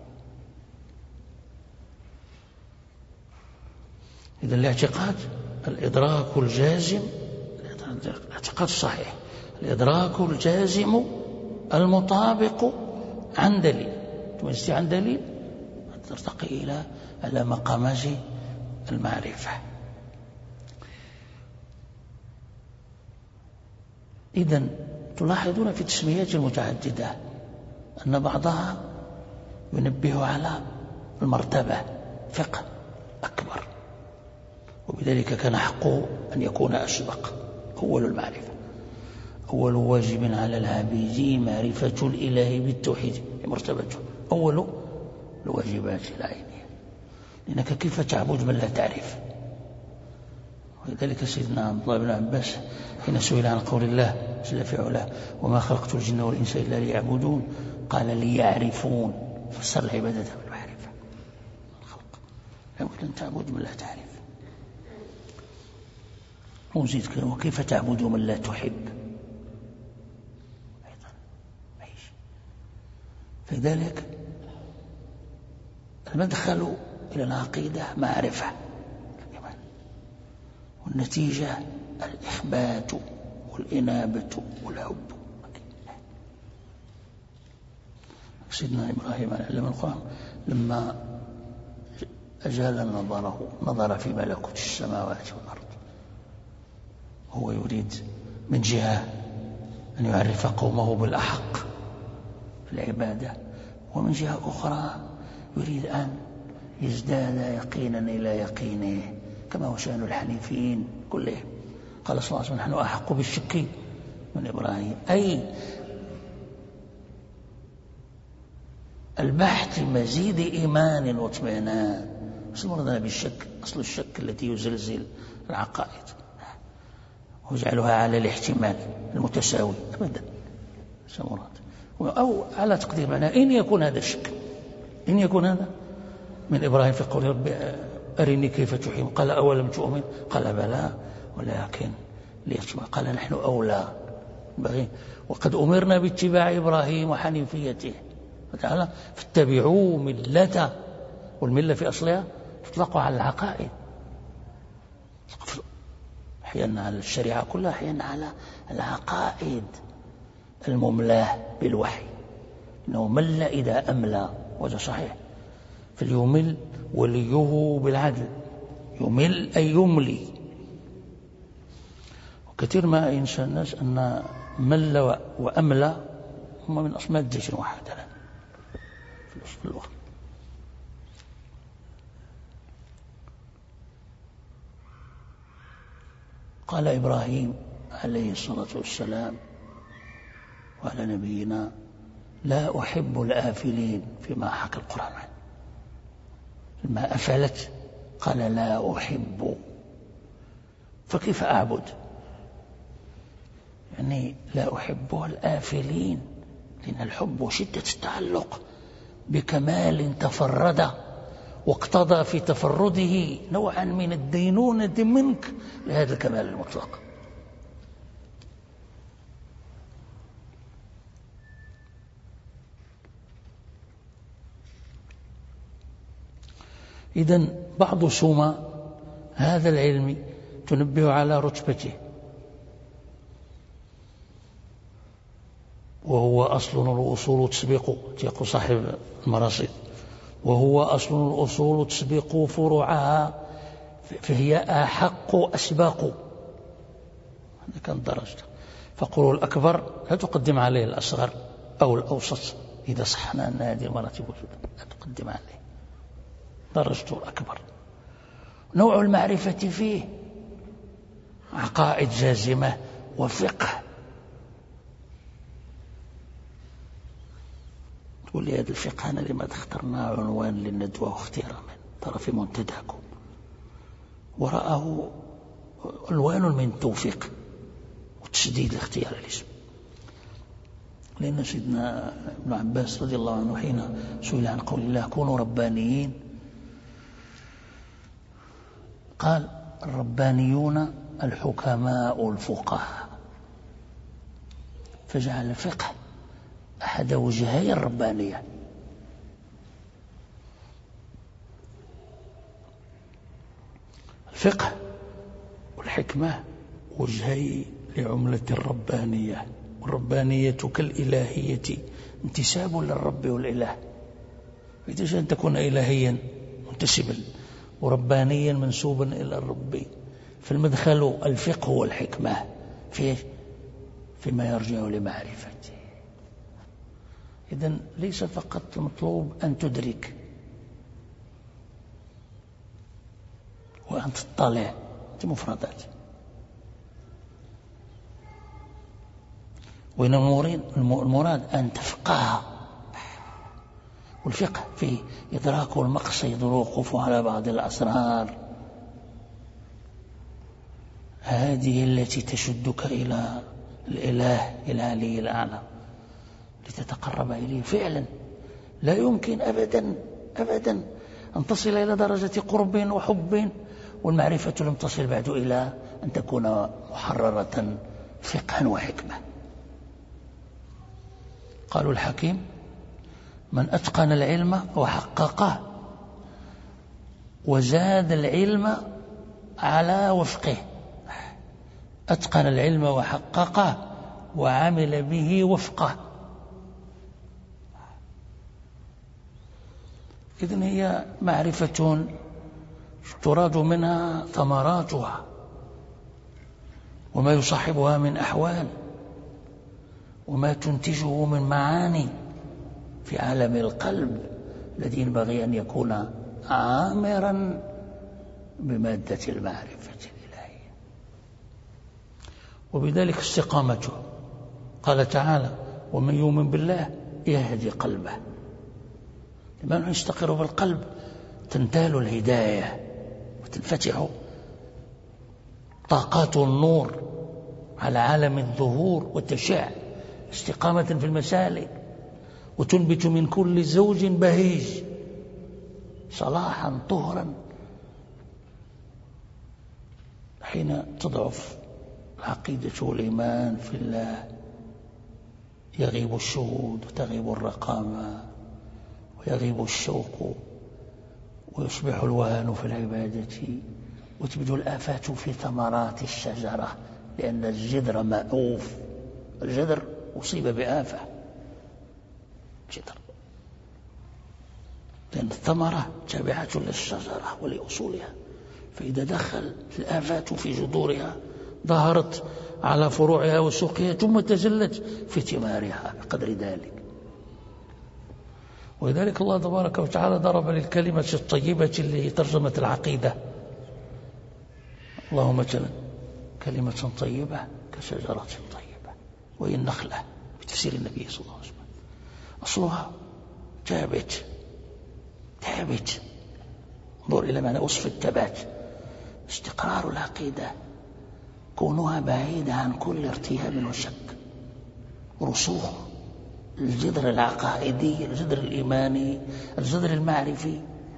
إذا الاعتقاد الإدراك الجازم، الاعتقاد الصحيح الإدراك الجازم المطابق عن دليل، تمسي عن دليل ترتقي إلى على مقامات المعرفة. إذن تلاحظون في التسميات المتعددة أن بعضها ينبه على المرتبة فقه أكبر، وبذلك كان حقه أن يكون أسبق. أول المعرفة، أول واجب على العبيد معرفة الإله بالتوحيد، مرتبته أول الواجبات العينية، لأنك كيف تعبد من لا تعرف. ولذلك سيدنا عبد الله بن عباس حين سئل عن قول الله جل في علاه وما خلقت الجن والإنس إلا ليعبدون، قال ليعرفون، فسر العبادة بالمعرفة. الخلق لا يمكن أن تعبد من لا تعرف. وزيد كلمة وكيف تعبد من لا تحب أيضا. فلذلك المدخل إلى العقيدة معرفة، والنتيجة الإخبات والإنابة والحب. سيدنا إبراهيم عليه القرآن لما أجال نظره، نظر في ملكوت السماوات والأرض. هو يريد من جهة أن يعرف قومه بالأحق في العبادة، ومن جهة أخرى يريد أن يزداد يقينا إلى يقينه، كما هو شأن الحنيفيين كلهم. قال صلى الله عليه وسلم: نحن أحق بالشك من إبراهيم، أي البحث مزيد إيمان واطمئنان. مش مرضنا بالشك، أصل الشك التي يزلزل العقائد ويجعلها على الاحتمال المتساوي أبدا، أو على تقدير معناه إن يكون هذا الشك، إن يكون هذا من إبراهيم في قول رب أرني كيف تحيي، قال أولم تؤمن، قال بلى ولكن ليطمئن، قال نحن أولى، وقد أمرنا باتباع إبراهيم وحنيفيته فتعالى فاتبعوا ملته، والملة في أصلها تطلق على العقائد، أحيانا على الشريعة كلها، أحيانا على العقائد المملاه بالوحي. إنه مل إذا أملى، وهذا صحيح، فليمل وليه بالعدل، يمل أي يملي. وكثير ما ينسى الناس أن مل وأملى هما من أسماء الدجن واحدة في اللغة. قال إبراهيم عليه الصلاة والسلام وعلى نبينا: لا أحب الآفلين، فيما حكى القرآن عنه. لما أفلت قال لا أحب، فكيف أعبد؟ يعني لا أحب الآفلين، لأن الحب شدة التعلق بكمال تفرد، واقتضى في تفرده نوعا من الدينونة منك لهذا الكمال المطلق. إذن بعض سمى هذا العلم تنبه على رتبته، وهو أصل الأصول تسبق، يقول صاحب المراصد، وهو أصل الأصول تسبق فروعها، فهي أحق أسباق. هذا كان درجته. فقولوا الأكبر لا تقدم عليه الأصغر أو الأوسط، إذا صحنا أن هذه المراتب لا تقدم عليه، درجته الأكبر. نوع المعرفة فيه عقائد جازمة وفقه. تقول لي هذا الفقه أنا لما اخترناه عنوان للندوة واختيار من طرف منتداكم، وراءه عنوان من التوفيق وتشديد الاختيار الاسم. لأن سيدنا ابن عباس رضي الله عنه حين سئل عن قول الله كونوا ربانيين، قال: الربانيون الحكماء الفقهاء، فجعل الفقه أحد وجهي الربانية. الفقه والحكمة وجهي لعملة الربانية، والربانية كالإلهية انتساب للرب والإله. إذا أن تكون إلهيا منتسبا وربانيا منسوبا إلى الرب، فالمدخل الفقه والحكمة فيما يرجع لمعرفته. إذن ليس فقط المطلوب أن تدرك وأن تطلع مفردات، وإن المراد أن تفقه. والفقه فيه إدراك المقصد والوقوف على بعض الأسرار، هذه التي تشدك إلى الإله العلي الأعلى لتتقرب إليه فعلا. لا يمكن أبدا أبدا أن تصل إلى درجة قرب وحب والمعرفة لم تصل بعد إلى أن تكون محررة فقها وحكمة. قالوا الحكيم من أتقن العلم وحققه وزاد العلم على وفقه، أتقن العلم وحققه وعمل به وفقه. إذن هي معرفة تراد منها ثمراتها وما يصاحبها من أحوال وما تنتجه من معاني في عالم القلب الذي ينبغي أن يكون عامرا بمادة المعرفة الإلهية، وبذلك استقامته. قال تعالى: ومن يؤمن بالله يهدي قلبه. لما يستقر بالقلب تنتال الهداية وتنفتح طاقات النور على عالم الظهور وتشع استقامة في المسالك، وتنبت من كل زوج بهيج صلاحا طهرا. حين تضعف العقيدة والإيمان في الله يغيب الشهود وتغيب الرقامة ويغيب الشوق ويصبح الوهن في العبادة وتبدو الآفات في ثمرات الشجرة، لأن الجذر مأوف، الجذر أصيب بآفة، جذر، لأن الثمرة تابعة للشجرة ولأصولها، فإذا دخل الآفات في جذورها ظهرت على فروعها وسوقها ثم تجلت في ثمارها بقدر ذلك. ولذلك الله تبارك وتعالى ضرب للكلمة الطيبة اللي ترجمة العقيدة. اللهم مثلا كلمة طيبة كشجرة طيبة وهي النخلة بتفسير النبي صلى الله عليه وسلم، أصلها ثابت، انظر إلى معنى وصف الثبات، استقرار العقيدة، كونها بعيدة عن كل ارتياب وشك، رسوخ الجذر العقائدي، الجذر الإيماني، الجذر المعرفي.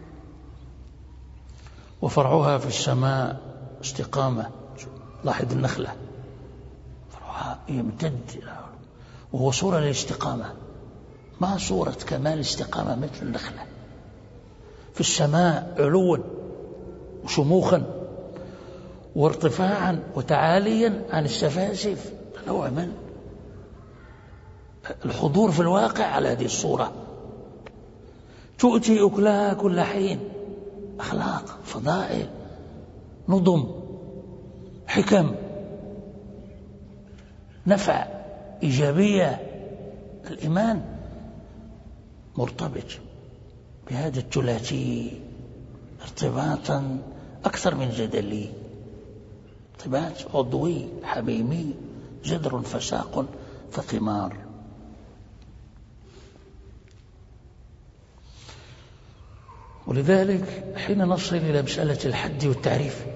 وفرعها في السماء استقامة. لاحظ النخلة فرعها يمتد وهو صورة للاستقامة، ما صورة كمال الاستقامة مثل النخلة في السماء، علوا وشموخا وارتفاعا وتعاليا عن السفاسف، نوع من الحضور في الواقع على هذه الصورة. تؤتي أكلها كل حين، أخلاق، فضائل، نظم، حكم، نفع، إيجابية. الإيمان مرتبط بهذا الثلاثي ارتباطا أكثر من جدلي، ارتباط عضوي حميمي، جذر فساق فثمار. ولذلك حين نصل إلى مسألة الحد والتعريف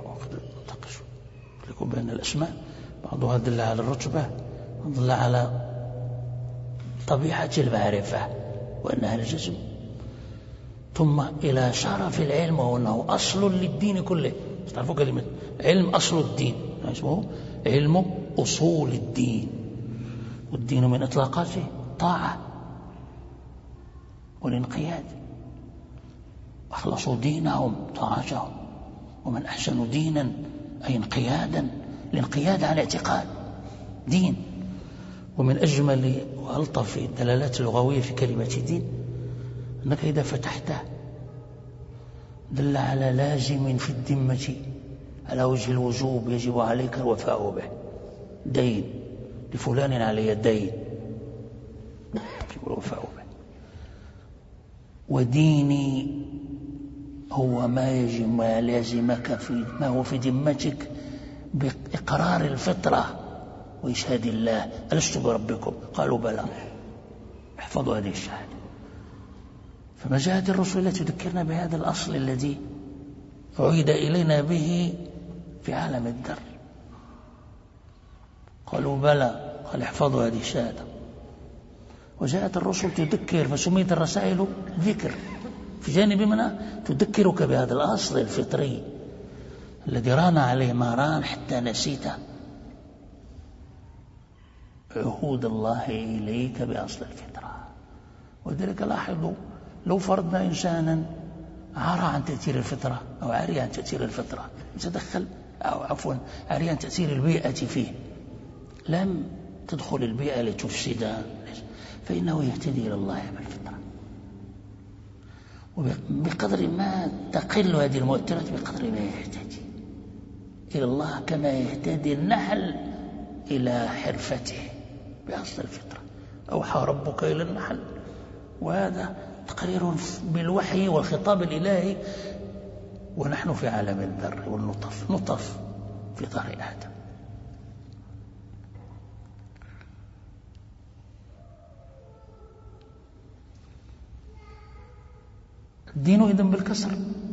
يكون بين الأسماء بعضها دل على الرتبة ودل على طبيعة المعرفة وأنها الجسم، ثم إلى شرف العلم وأنه أصل للدين كله. تعرفوا كلمة علم أصل الدين، اسمه علم أصول الدين، والدين من إطلاقاته طاعة والانقياد، أخلصوا دينهم طاعتهم، ومن أحسن دينا أي انقيادا، الانقياد على اعتقاد دين. ومن أجمل وألطف الدلالات اللغوية في كلمة دين أنك إذا فتحته دل على لازم في الذمة على وجه الوجوب يجب عليك الوفاء به، دين لفلان علي دين يجب الوفاء به. وديني هو ما يجب ما لازمك في ما هو في ذمتك بإقرار الفطرة وإشهاد الله ألست بربكم؟ قالوا بلى، احفظوا هذه الشهادة. فما جاءت الرسل التي تذكرنا بهذا الأصل الذي عيد إلينا به في عالم الذر. قالوا بلى، قال احفظوا هذه الشهادة. وجاءت الرسل تذكر، فسميت الرسائل ذكر، في جانب منها تذكرك بهذا الأصل الفطري الذي ران عليه ما ران حتى نسيته، عهود الله إليك بأصل الفطرة. وذلك لاحظوا لو فرضنا إنسانا عار عن تأثير الفطرة أو عاري عن تأثير الفطرة، تدخل أو عفوا عاري عن تأثير البيئة فيه، لم تدخل البيئة لتفسدها، فإنه يهتدي إلى الله بالفطرة. وبقدر ما تقل هذه المؤثرات بقدر ما يهتدي إلى الله، كما يهتدي النحل إلى حرفته بأصل الفطرة. أوحى ربك إلى النحل، وهذا تقرير بالوحي والخطاب الإلهي، ونحن في عالم البر والنطف، نطف في ظهر آدم. الدين إذن بالكسر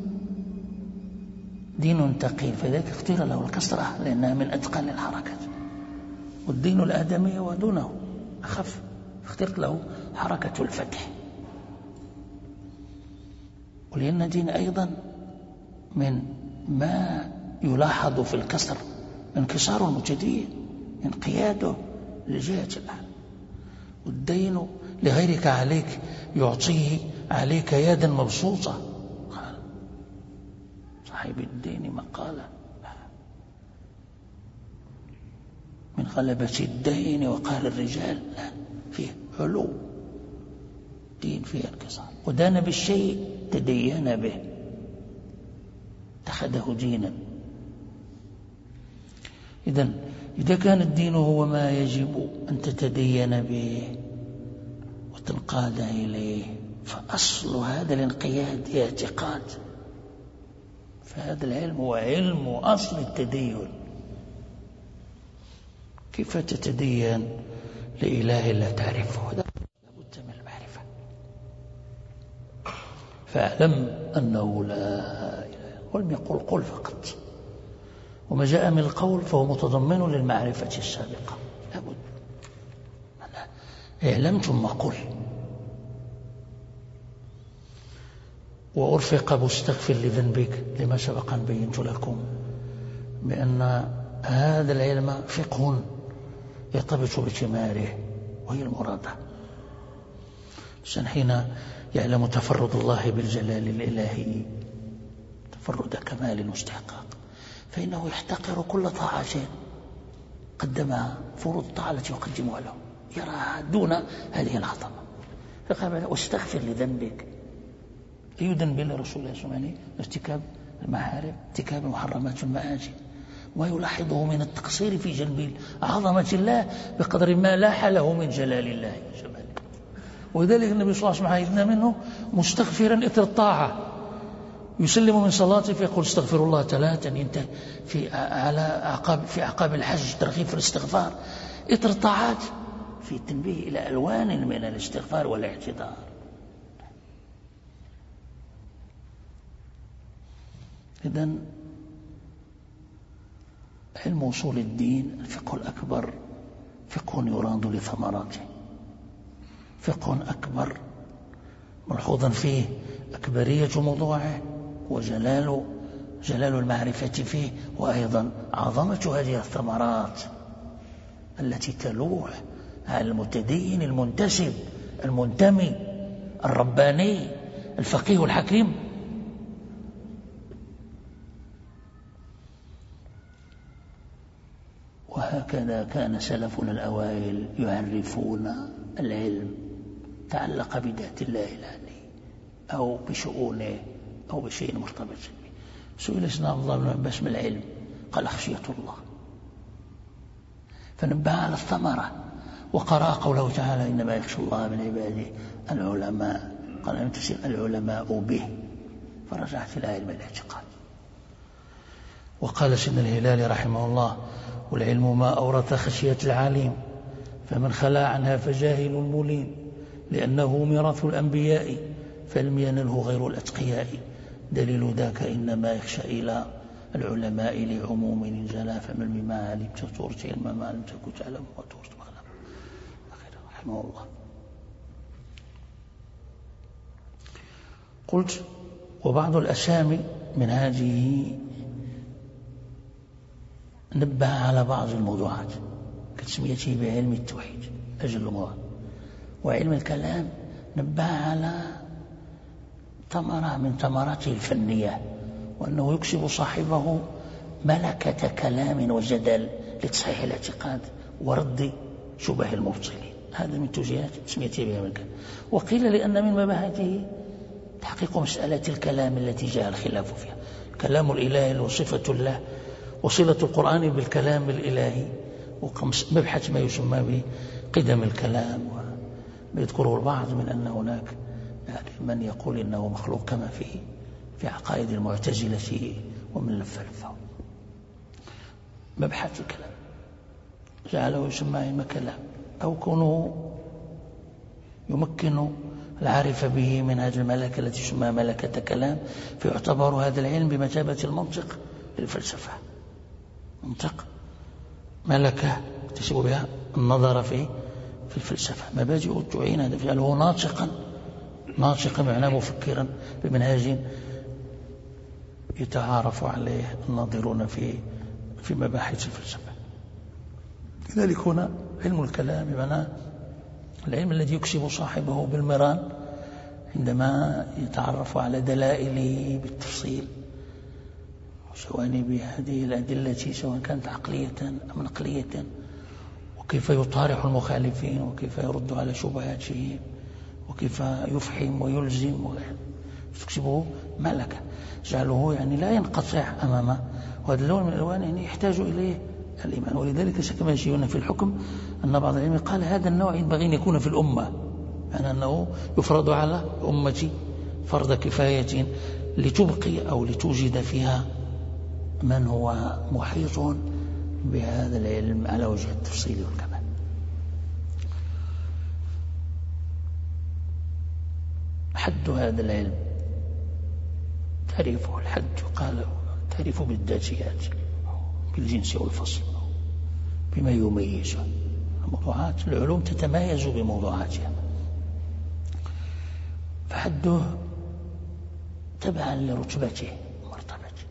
دين ثقيل، فذلك اختير له الكسرة لأنها من أثقل الحركات، والدين الآدمي ودونه أخف، اخترت له حركة الفتح. ولأن الدين أيضا من ما يلاحظ في الكسر انكسار المتدين، انقياده لجهة الأعلى. والدين لغيرك عليك يعطيه عليك يدا مبسوطة، قال صاحب الدين مقالة من غلبة الدين وقال الرجال، لا، فيه علو، دين فيه انكسار. ودان بالشيء تدين به، اتخذه دينا. إذا كان الدين هو ما يجب أن تتدين به وتنقاد إليه، فأصل هذا الانقياد هي اعتقاد، فهذا العلم هو علم أصل التدين. كيف تتدين لإله لا تعرفه؟ لابد من المعرفة. فاعلم أنه لا إله، ولم يقل قل فقط، وما جاء من القول فهو متضمن للمعرفة السابقة. لابد اعلم ثم قل. وأرفق مستغفر لذنبك، لما سبق أن بينت لكم بأن هذا العلم فقه يرتبط بثماره، وهي المرادة. حين يعلم تفرد الله بالجلال الإلهي تفرد كمال مستحقق، فإنه يحتقر كل طاعة قدمها، فروض الطاعة التي يقدمها له يراها دون هذه العظمة. فقال واستغفر لذنبك. أي ذنب لرسول الله صلى الله عليه وسلم؟ ارتكاب المحارم، ارتكاب المحرمات والمآسي، ويلاحظه من التقصير في جلب عظمة الله بقدر ما لاح له من جلال الله جماله. وذلك النبي صلى الله عليه وسلم يدنا منه مستغفرا إثر الطاعة، يسلم من صلاته فيقول استغفر الله 3، ينتهي في أعقاب الحج ترغيب في الاستغفار إثر الطاعات، في التنبيه إلى ألوان من الاستغفار والاعتذار. إذن علم وصول الدين الفقه الأكبر فقه يراد لثمراته، فقه أكبر ملحوظا فيه أكبرية موضوعه وجلال المعرفة فيه، وأيضا عظمة هذه الثمرات التي تلوح على المتدين المنتسب المنتمي الرباني الفقيه الحكيم. وهكذا كان سلفنا الأوائل يعرفون العلم تعلق بذات الله العلي أو بشؤونه أو بشيء مرتبط به. سئل سيدنا عبد الله بن عباس ما العلم؟ قال خشية الله، فنبه على الثمرة. وقرأ قوله تعالى إنما يخشى الله من عباده العلماء، قال لم تسر العلماء به، فرجعت إلى علم الاعتقاد. وقال سيدنا الهلالي رحمه الله والعلم ما أورث خشية العليم، فمن خلا عنها فجاهل مليم، لأنه ميراث الأنبياء فلم ينله غير الأتقياء، دليل ذاك إنما يخشى إلى العلماء لعموم انزلا، فمن بما علمت تورث علم ما لم تكن تعلم وتورث مغلب. رحمه الله. قلت وبعض الأسامي من هذه نبه على بعض الموضوعات كتسميته بعلم التوحيد أجل الموضوع، وعلم الكلام نبه على ثمرة من ثمراته الفنية، وأنه يكسب صاحبه ملكة كلام وجدل لتصحيح الاعتقاد ورد شبه المبطلين. هذا من توجيهات تسميته بعلم الكلام. وقيل لأن من مباحثه تحقيق مسألة الكلام التي جاء الخلاف فيها. كلام الإله وصفة الله، وصلة القرآن بالكلام الإلهي، ومبحث ما يسمى بقدم الكلام، ويذكره البعض من أن هناك يعني من يقول إنه مخلوق كما في عقائد المعتزلة ومن لفه. مبحث الكلام جعله يسمى علم كلام، أو كونه يمكن العارف به من هذه الملكة التي تسمى ملكة كلام، فيعتبر هذا العلم بمثابة المنطق للفلسفة. منطق ملكة اكتسب بها النظر في الفلسفة، مبادئ تعين هذا فعله ناطقا معناه مفكرا بمنهاج يتعارف عليه الناظرون في مباحث الفلسفة. لذلك هنا علم الكلام بمعنى العلم الذي يكسب صاحبه بالمران عندما يتعرف على دلائله بالتفصيل وجوانب هذه الأدلة سواء كانت عقلية أم نقلية، وكيف يطارح المخالفين، وكيف يرد على شبهاتهم، وكيف يفحم ويلزم، تكسبه ملكة جعله يعني لا ينقطع أمامه. وهذا اللون من الألوان يعني يحتاج إليه الإيمان. ولذلك كما يجيون في الحكم أن بعض العلم قال هذا النوع ينبغي أن يكون في الأمة، يعني أنه يفرض على أمة فرض كفاية لتبقي أو لتوجد فيها من هو محيط بهذا العلم على وجه التفصيل والكمال. حد هذا العلم تعريفه الحد قال تعريفه بالذاتيات، بالجنس والفصل، بما يميز الموضوعات. العلوم تتميز بموضوعاتها، فحده تبعا لرتبته ومرتبته.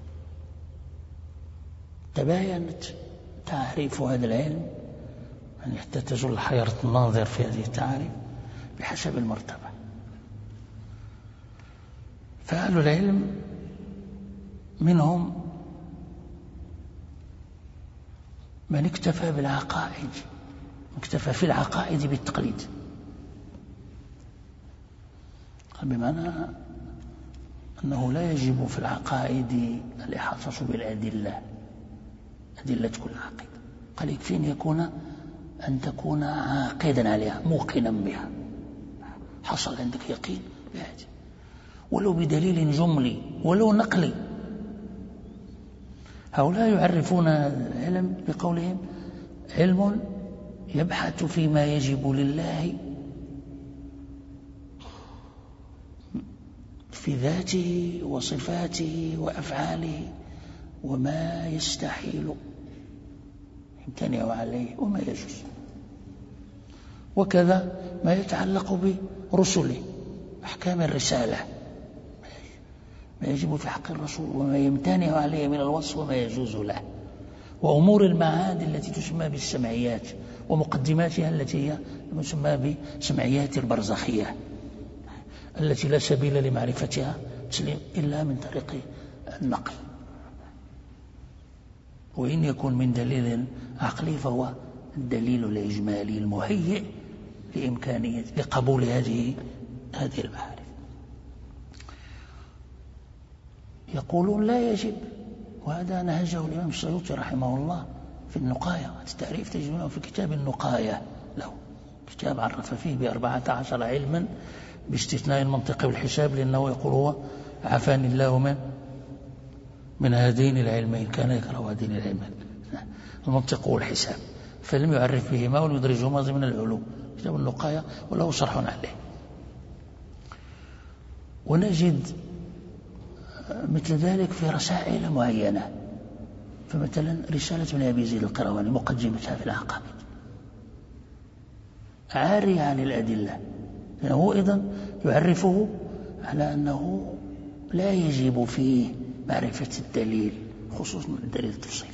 تباينت تعريف هذا العلم يعني حتى تزول حيرة الناظر في هذه التعاريف بحسب المرتبة. فأهل العلم منهم من اكتفى بالعقائد، اكتفى في العقائد بالتقليد، بمعنى أنه لا يجب في العقائد الإحاطة بالأدلة، أدلة كل عقيدة، قال يكفي أن تكون عاقدا عليها موقنا بها، حصل عندك يقين بهذا ولو بدليل جملي ولو نقلي. هؤلاء يعرفون العلم بقولهم علم يبحث فيما يجب لله في ذاته وصفاته وأفعاله، وما يستحيل يمتنع عليه وما يجوز، وكذا ما يتعلق برسله، أحكام الرسالة، ما يجب في حق الرسول وما يمتنع عليه من الوصف وما يجوز له، وأمور المعاد التي تسمى بالسمعيات ومقدماتها التي هي تسمى بسمعيات البرزخية التي لا سبيل لمعرفتها تسليم إلا من طريق النقل، وإن يكون من دليل عقلي فهو الدليل الإجمالي المهيئ لإمكانية لقبول هذه المعارف. يقولون لا يجب، وهذا نهجه الإمام السيوطي رحمه الله في النقاية. التعريف تجدونه في كتاب النقاية له، كتاب عرف فيه ب14 علما باستثناء المنطق والحساب، لأنه يقول هو عافاني الله من هذين العلمين، كان يكره هذين العلمين المنطق والحساب، فلم يعرف بهما ولم يدرجهما ضمن العلوم. كتاب النقاية وله شرح عليه. ونجد مثل ذلك في رسائل معينة، فمثلا رسالة ابن أبي زيد القيرواني مقدمتها في العقائد عارية عن الأدلة، لأنه أيضا يعرفه على أنه لا يجب فيه معرفة الدليل، خصوصا الدليل التفصيلي.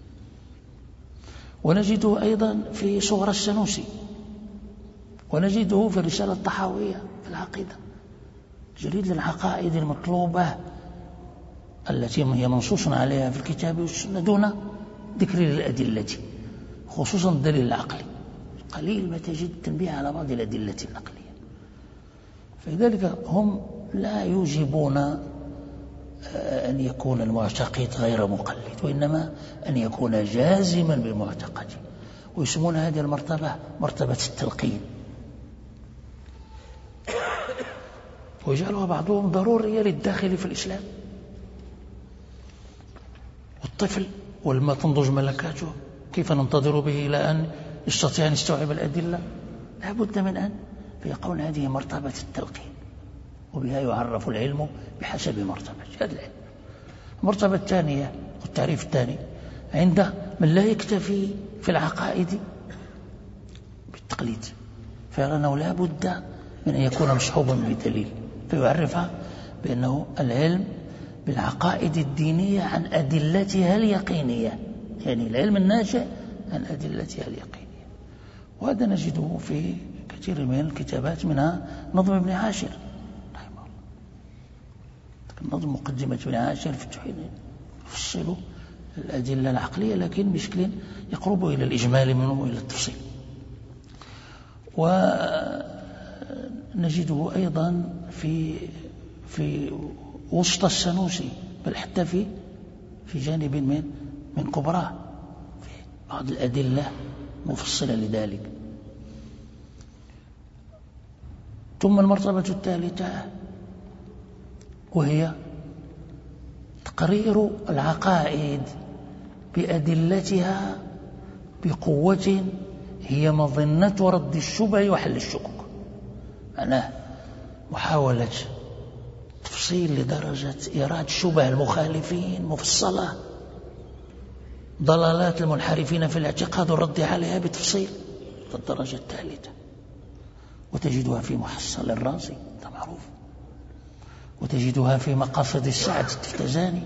ونجده أيضا في صغر السنوسي، ونجده في الرسالة الطحاوية في العقيدة، جريد للعقائد المطلوبة التي هي منصوص عليها في الكتاب والسنة دون ذكر للأدلة، خصوصا الدليل العقلي، قليل ما تجد تنبيه على بعض الأدلة النقلية. فلذلك هم لا يوجبون أن يكون المعتقد غير مقلد، وإنما أن يكون جازما بمعتقده، ويسمون هذه المرتبة مرتبة التلقين، ويجعلها بعضهم ضرورية للداخل في الإسلام. والطفل ولما تنضج ملكاته كيف ننتظر به إلى أن يستطيع أن يستوعب الأدلة؟ لا بد من أن فيقول هذه مرتبة التلقين، وبها يعرف العلم بحسب مرتبة هذا العلم. المرتبة الثانية والتعريف الثاني عند من لا يكتفي في العقائد بالتقليد، فيرى أنه لا بد من أن يكون مصحوبا بدليل، فيعرفها بأنه العلم بالعقائد الدينية عن أدلتها اليقينية، يعني العلم الناشئ عن أدلتها اليقينية. وهذا نجده في كثير من الكتابات، منها نظم ابن عاشر رحمه الله، نظم مقدمة ابن عاشر في التوحيد يفصل الأدلة العقلية لكن بشكل يقرب إلى الإجمال منه وإلى التفصيل. ونجده أيضا في وسط السنوسي، بل حتى في جانب من كبراه في بعض الأدلة مفصلة لذلك. ثم المرتبة الثالثة وهي تقرير العقائد بأدلتها بقوة هي مظنة رد الشبه وحل الشكوك، معناه محاولة تفصيل لدرجة إيراد شبه المخالفين مفصلة، ضلالات المنحرفين في الاعتقاد والرد عليها بتفصيل الدرجة الثالثة. وتجدها في محصل الرازي، ده معروف، وتجدها في مقاصد السعد التفتزاني،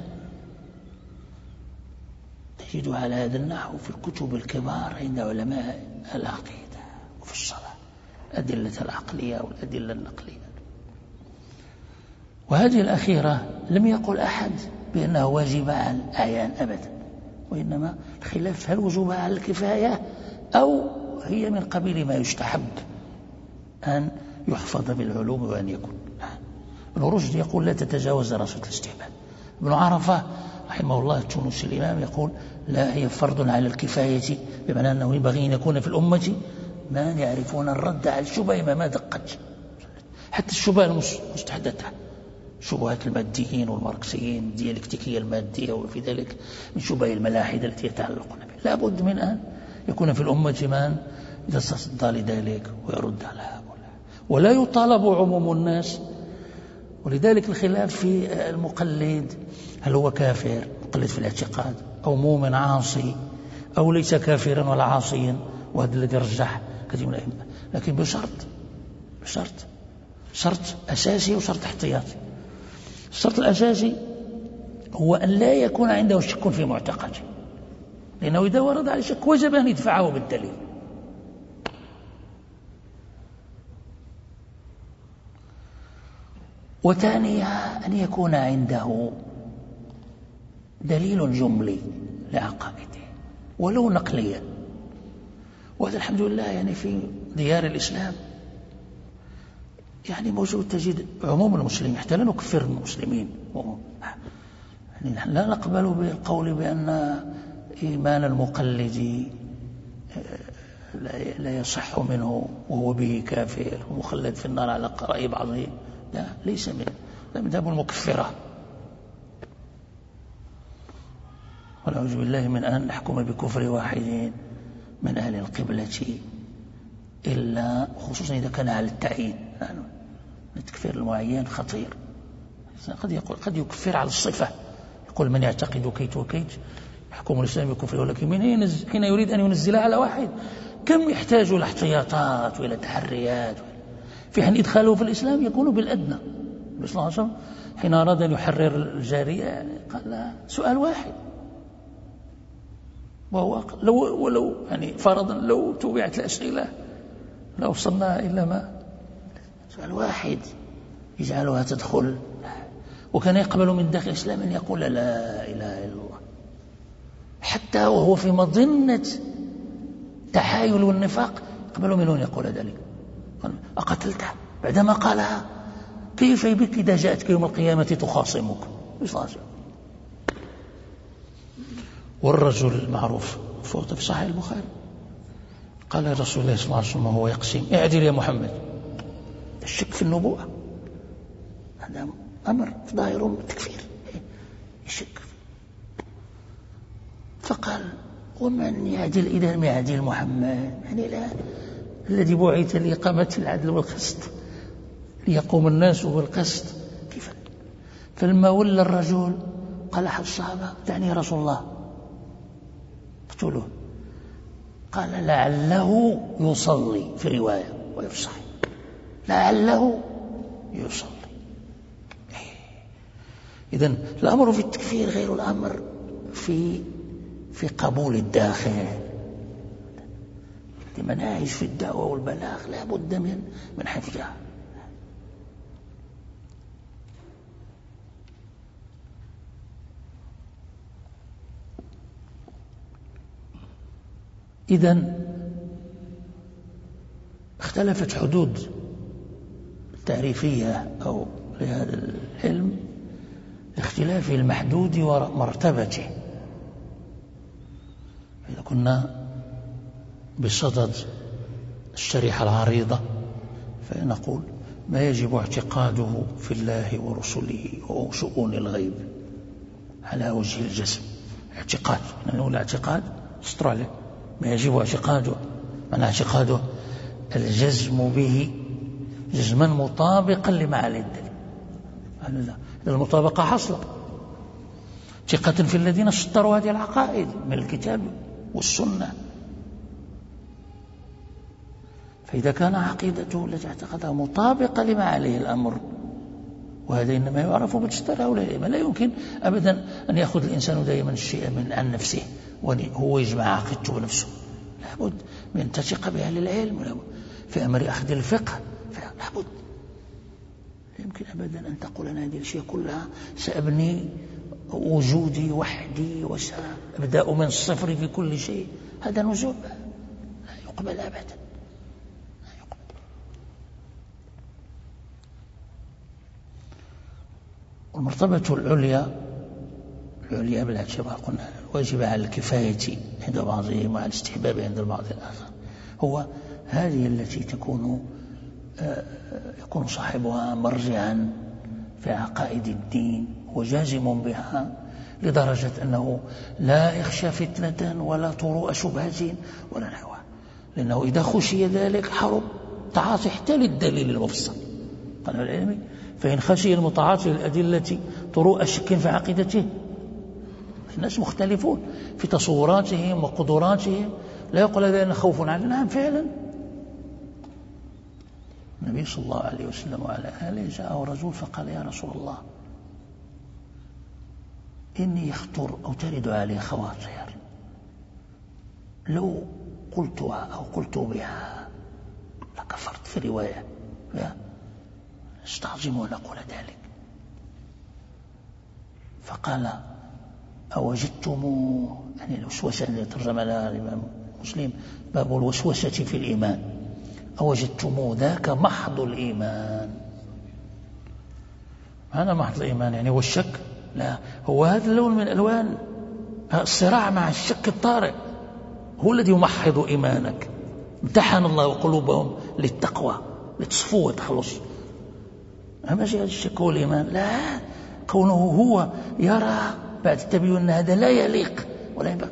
تجدها على هذا النحو في الكتب الكبار عند علماء العقيدة وفي الصلاة، أدلة العقلية والأدلة النقلية. وهذه الأخيرة لم يقل أحد بأنها واجبة على الأعيان أبدا، وإنما الخلاف هل وجوبها على الكفاية أو هي من قبيل ما يستحب أن يحفظ بالعلوم وأن يكون. ابن رشد يقول لا تتجاوز دراسة الاستحباب. ابن عرفة رحمه الله التونسي الإمام يقول لا، هي فرض على الكفاية، بمعنى أنه ينبغي أن يكون في الأمة من يعرفون الرد على الشبه ما دقت، حتى الشبه المستحدثة، شبهات الماديين والماركسيين، الديالكتيكية المادية، وفي ذلك من شبه الملاحدة التي يتعلقون بها. لا بد من أن يكون في الأمة من يتصدى لذلك ويرد على هؤلاء، ولا يطالب عموم الناس. ولذلك الخلاف في المقلد، هل هو كافر مقلد في الاعتقاد أو مؤمن عاصي أو ليس كافرا ولا عاصيا، وهذا الذي رجح كثير من الأئمة، لكن بشرط أساسي وشرط احتياطي. الشرط الأساسي هو أن لا يكون عنده شك في معتقده، لأنه إذا ورد على شك وجب أن يدفعه بالدليل. وثانيها أن يكون عنده دليل جملي لعقائده ولو نقليا. وهذا الحمد لله يعني في ديار الإسلام يعني موجود، تجد عموم المسلمين، حتى لا نكفر المسلمين، يعني لا نقبل بالقول بأن إيمان المقلد لا يصح منه وهو به كافر ومخلد في النار على قرائب بعضه، لا، ليس من مذهب المكفرة. ونعوذ بالله من أن نحكم بكفر واحد من أهل القبلة، إلا خصوصا إذا كان على التعيين، يعني التكفير المعين خطير. قد يكفر على الصفة، يقول من يعتقد كيت وكيت يحكم الإسلام بكفره، ولكن من حين يريد أن ينزلها على واحد كم يحتاج إلى احتياطات وإلى تحريات، في حين إدخاله في الإسلام يكون بالأدنى. النبي صلى الله عليه وسلم حين أراد أن يحرر الجارية يعني قال لها سؤال واحد، وهو ولو يعني فرضا لو توبعت الأسئلة لو وصلنا إلا ما سؤال واحد يجعلها تدخل. وكان يقبل من داخل الإسلام أن يقول لا إله إلا الله، حتى وهو في مظنة تحايل والنفاق يقبل منه أن يقول ذلك. أقتلته بعدما قالها كيف بك إذا جاءتك يوم القيامة تخاصمك؟ والرجل المعروف في صحيح البخاري قال رسول الله صلى الله عليه وسلم وهو يقسم: اعدل يا محمد. الشك في النبوة هذا أمر ظاهر التكفير، يشك. فقال: ومن يعدل إذا لم يعدل محمد؟ يعني لا، الذي بعث لإقامة العدل والقسط، ليقوم الناس بالقسط. كيف؟ فلما ولى الرجل قال أحد الصحابة: دعني يا رسول الله اقتلوه. قال: لعله يصلي، في رواية ويفصح، لعله يصلي. إذن الأمر في التكفير غير الأمر في قبول الداخل. المناهج في الدعوة والبلاغ لا بد من حفظها. إذن اختلفت حدود التعريفية أو لهذا العلم لاختلاف المحدود ومرتبته. إذا كنا بصدد الشريحة العريضة فنقول: ما يجب اعتقاده في الله ورسله وشؤون الغيب على وجه الجزم. اعتقاد، نقول اعتقاد سطر عليه، ما يجب اعتقاده، معنى اعتقاده الجزم به جزما مطابقا لمعاني الدليل. المطابقة حصل ثقة في الذين سطروا هذه العقائد من الكتاب والسنة. فإذا كان عقيدته التي اعتقدها مطابقة لما عليه الأمر، وهذا إنما يعرف بالتستر أو لا يمكن أبدا أن يأخذ الإنسان دائما الشيء عن نفسه وهو يجمع عقيدته بنفسه. لابد من تثق بأهل العلم في أمر أخذ الفقه، لابد. لا يمكن أبدا أن تقول أنا هذه الأشياء كلها سأبني وجودي وحدي وسأبدأ من الصفر في كل شيء. هذا نزول لا يقبل أبدا. والمرتبة العليا بالاعتبار قلنا الواجب على الكفاية عند بعضهم وعلى الاستحباب عند البعض الآخر، هو هذه التي يكون صاحبها مرجعا في عقائد الدين وجازم بها لدرجة أنه لا يخشى فتنة ولا طروء شبهة ولا نحوها، لأنه إذا خشي ذلك حرم تعاطي حتى للدليل المفصل. قال العلم: فإن خشي المتعاطي للأدلة طروء شك في عقيدته. الناس مختلفون في تصوراتهم وقدراتهم، لا يقول هذا خوف علينا. نعم فعلا، النبي صلى الله عليه وسلم وعلى آله جاءه رجل فقال: يا رسول الله إني يخطر أو ترد علي خواطر، لو قلتها أو قلت بها لكفرت، في رواية استعظم أن أقول ذلك. فقال: أوجدتموه، يعني الوسوسة التي ترجم لها الإمام مسلم باب الوسوسة في الإيمان، أوجدتموه ذاك محض الإيمان. هذا محض الإيمان يعني هو الشك؟ لا، هو هذا اللون من ألوان الصراع مع الشك الطارئ هو الذي يمحض إيمانك. امتحن الله قلوبهم للتقوى لتصفوا وتخلص. أما جاء الشك والإيمان لا، كونه هو يرى بعد التبيين أن هذا لا يليق ولا ينبغي،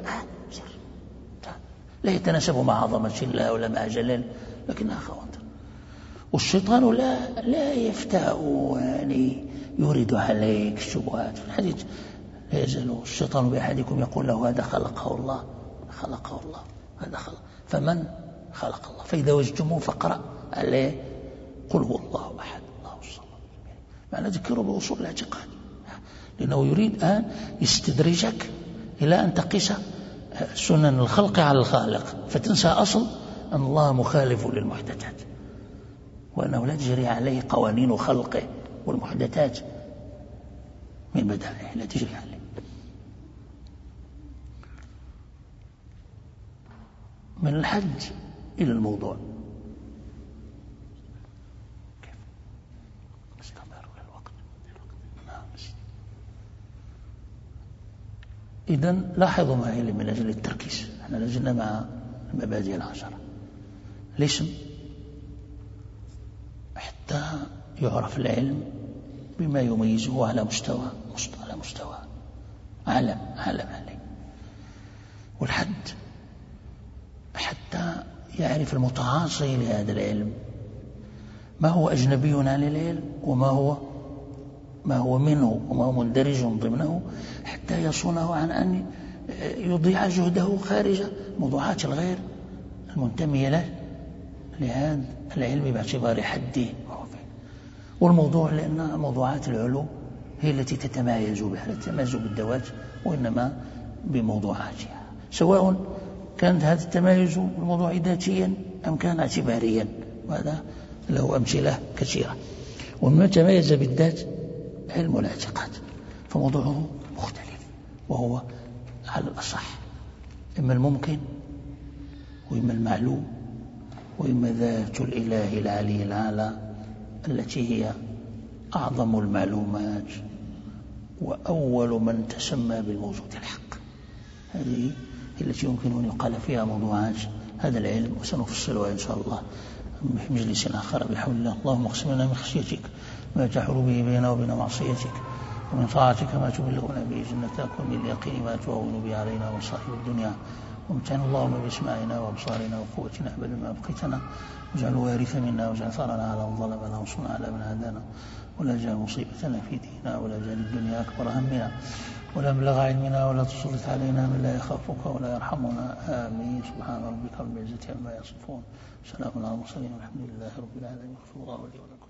لا يتناسب مع عظمة الله ولا مع جلاله، لكنها خواطر. والشيطان لا يفتأ يعني يورد عليك الشبهات. في الحديث: لا يزال الشيطان بأحدكم يقول له هذا خلقه الله هذا خلق، فمن خلق الله؟ فإذا وجدتموه فاقرأ عليه قل هو الله أحد الله الصمد. معنى ذكره بأصول الاعتقاد، لأنه يريد أن يستدرجك إلى أن تقيس سنن الخلق على الخالق، فتنسى أصل أن الله مخالف للمحدثات، وأنه لا تجري عليه قوانين خلقه، والمحدثات من بدائعه لا تجري عليه. من الحج إلى الموضوع. كيف؟ إذن لاحظوا معي من أجل التركيز، احنا لازلنا مع المبادئ العشرة. الاسم حتى يعرف العلم بما يميزه على مستوى عالم عليه، والحد حتى يعرف المتعاصي لهذا العلم ما هو أجنبي عن العلم وما هو منه وما هو مندرج ضمنه، حتى يصونه عن أن يضيع جهده خارج موضوعات الغير المنتمية له لهذا العلم باعتبار حده. والموضوع لأن موضوعات العلوم هي التي تتمايز بها، لا تتمايز بالذوات وإنما بموضوعاتها، سواء كانت هذا التمايز الموضوع ذاتيا أم كان اعتباريا، وهذا له أمثلة كثيرة. ومما تميز بالذات علم الاعتقاد، فموضوعه مختلف، وهو على الأصح إما الممكن وإما المعلوم وإما ذات الإله العلي العالى التي هي أعظم المعلومات وأول من تسمى بالموجود الحق. هذه التي يمكن أن يقال فيها موضوعات هذا العلم، وسنفصلها إن شاء الله في مجلس آخر بحول الله. اللهم اقسم لنا من خشيتك ما تحول به بيننا وبين معصيتك، ومن طاعتك ما تبلغنا به جنتك، ومن اليقين ما تهون به علينا مصائب الدنيا، وامتعنا اللهم باسماعنا وابصارنا وقوتنا ابدا ما ابقيتنا، واجعل وارث منا، واجعل ثارنا على من ظلمنا، وانصرنا على من عادانا، ولا تجعل مصيبتنا في ديننا، ولا تجعل الدنيا اكبر همنا ولا مبلغ علمنا، ولا تسلط علينا من لا يخافك ولا يرحمنا. آمين. سبحان ربك رب العزة عما يصفون، سلام على المرسلين، والحمد لله رب العالمين. الله ولي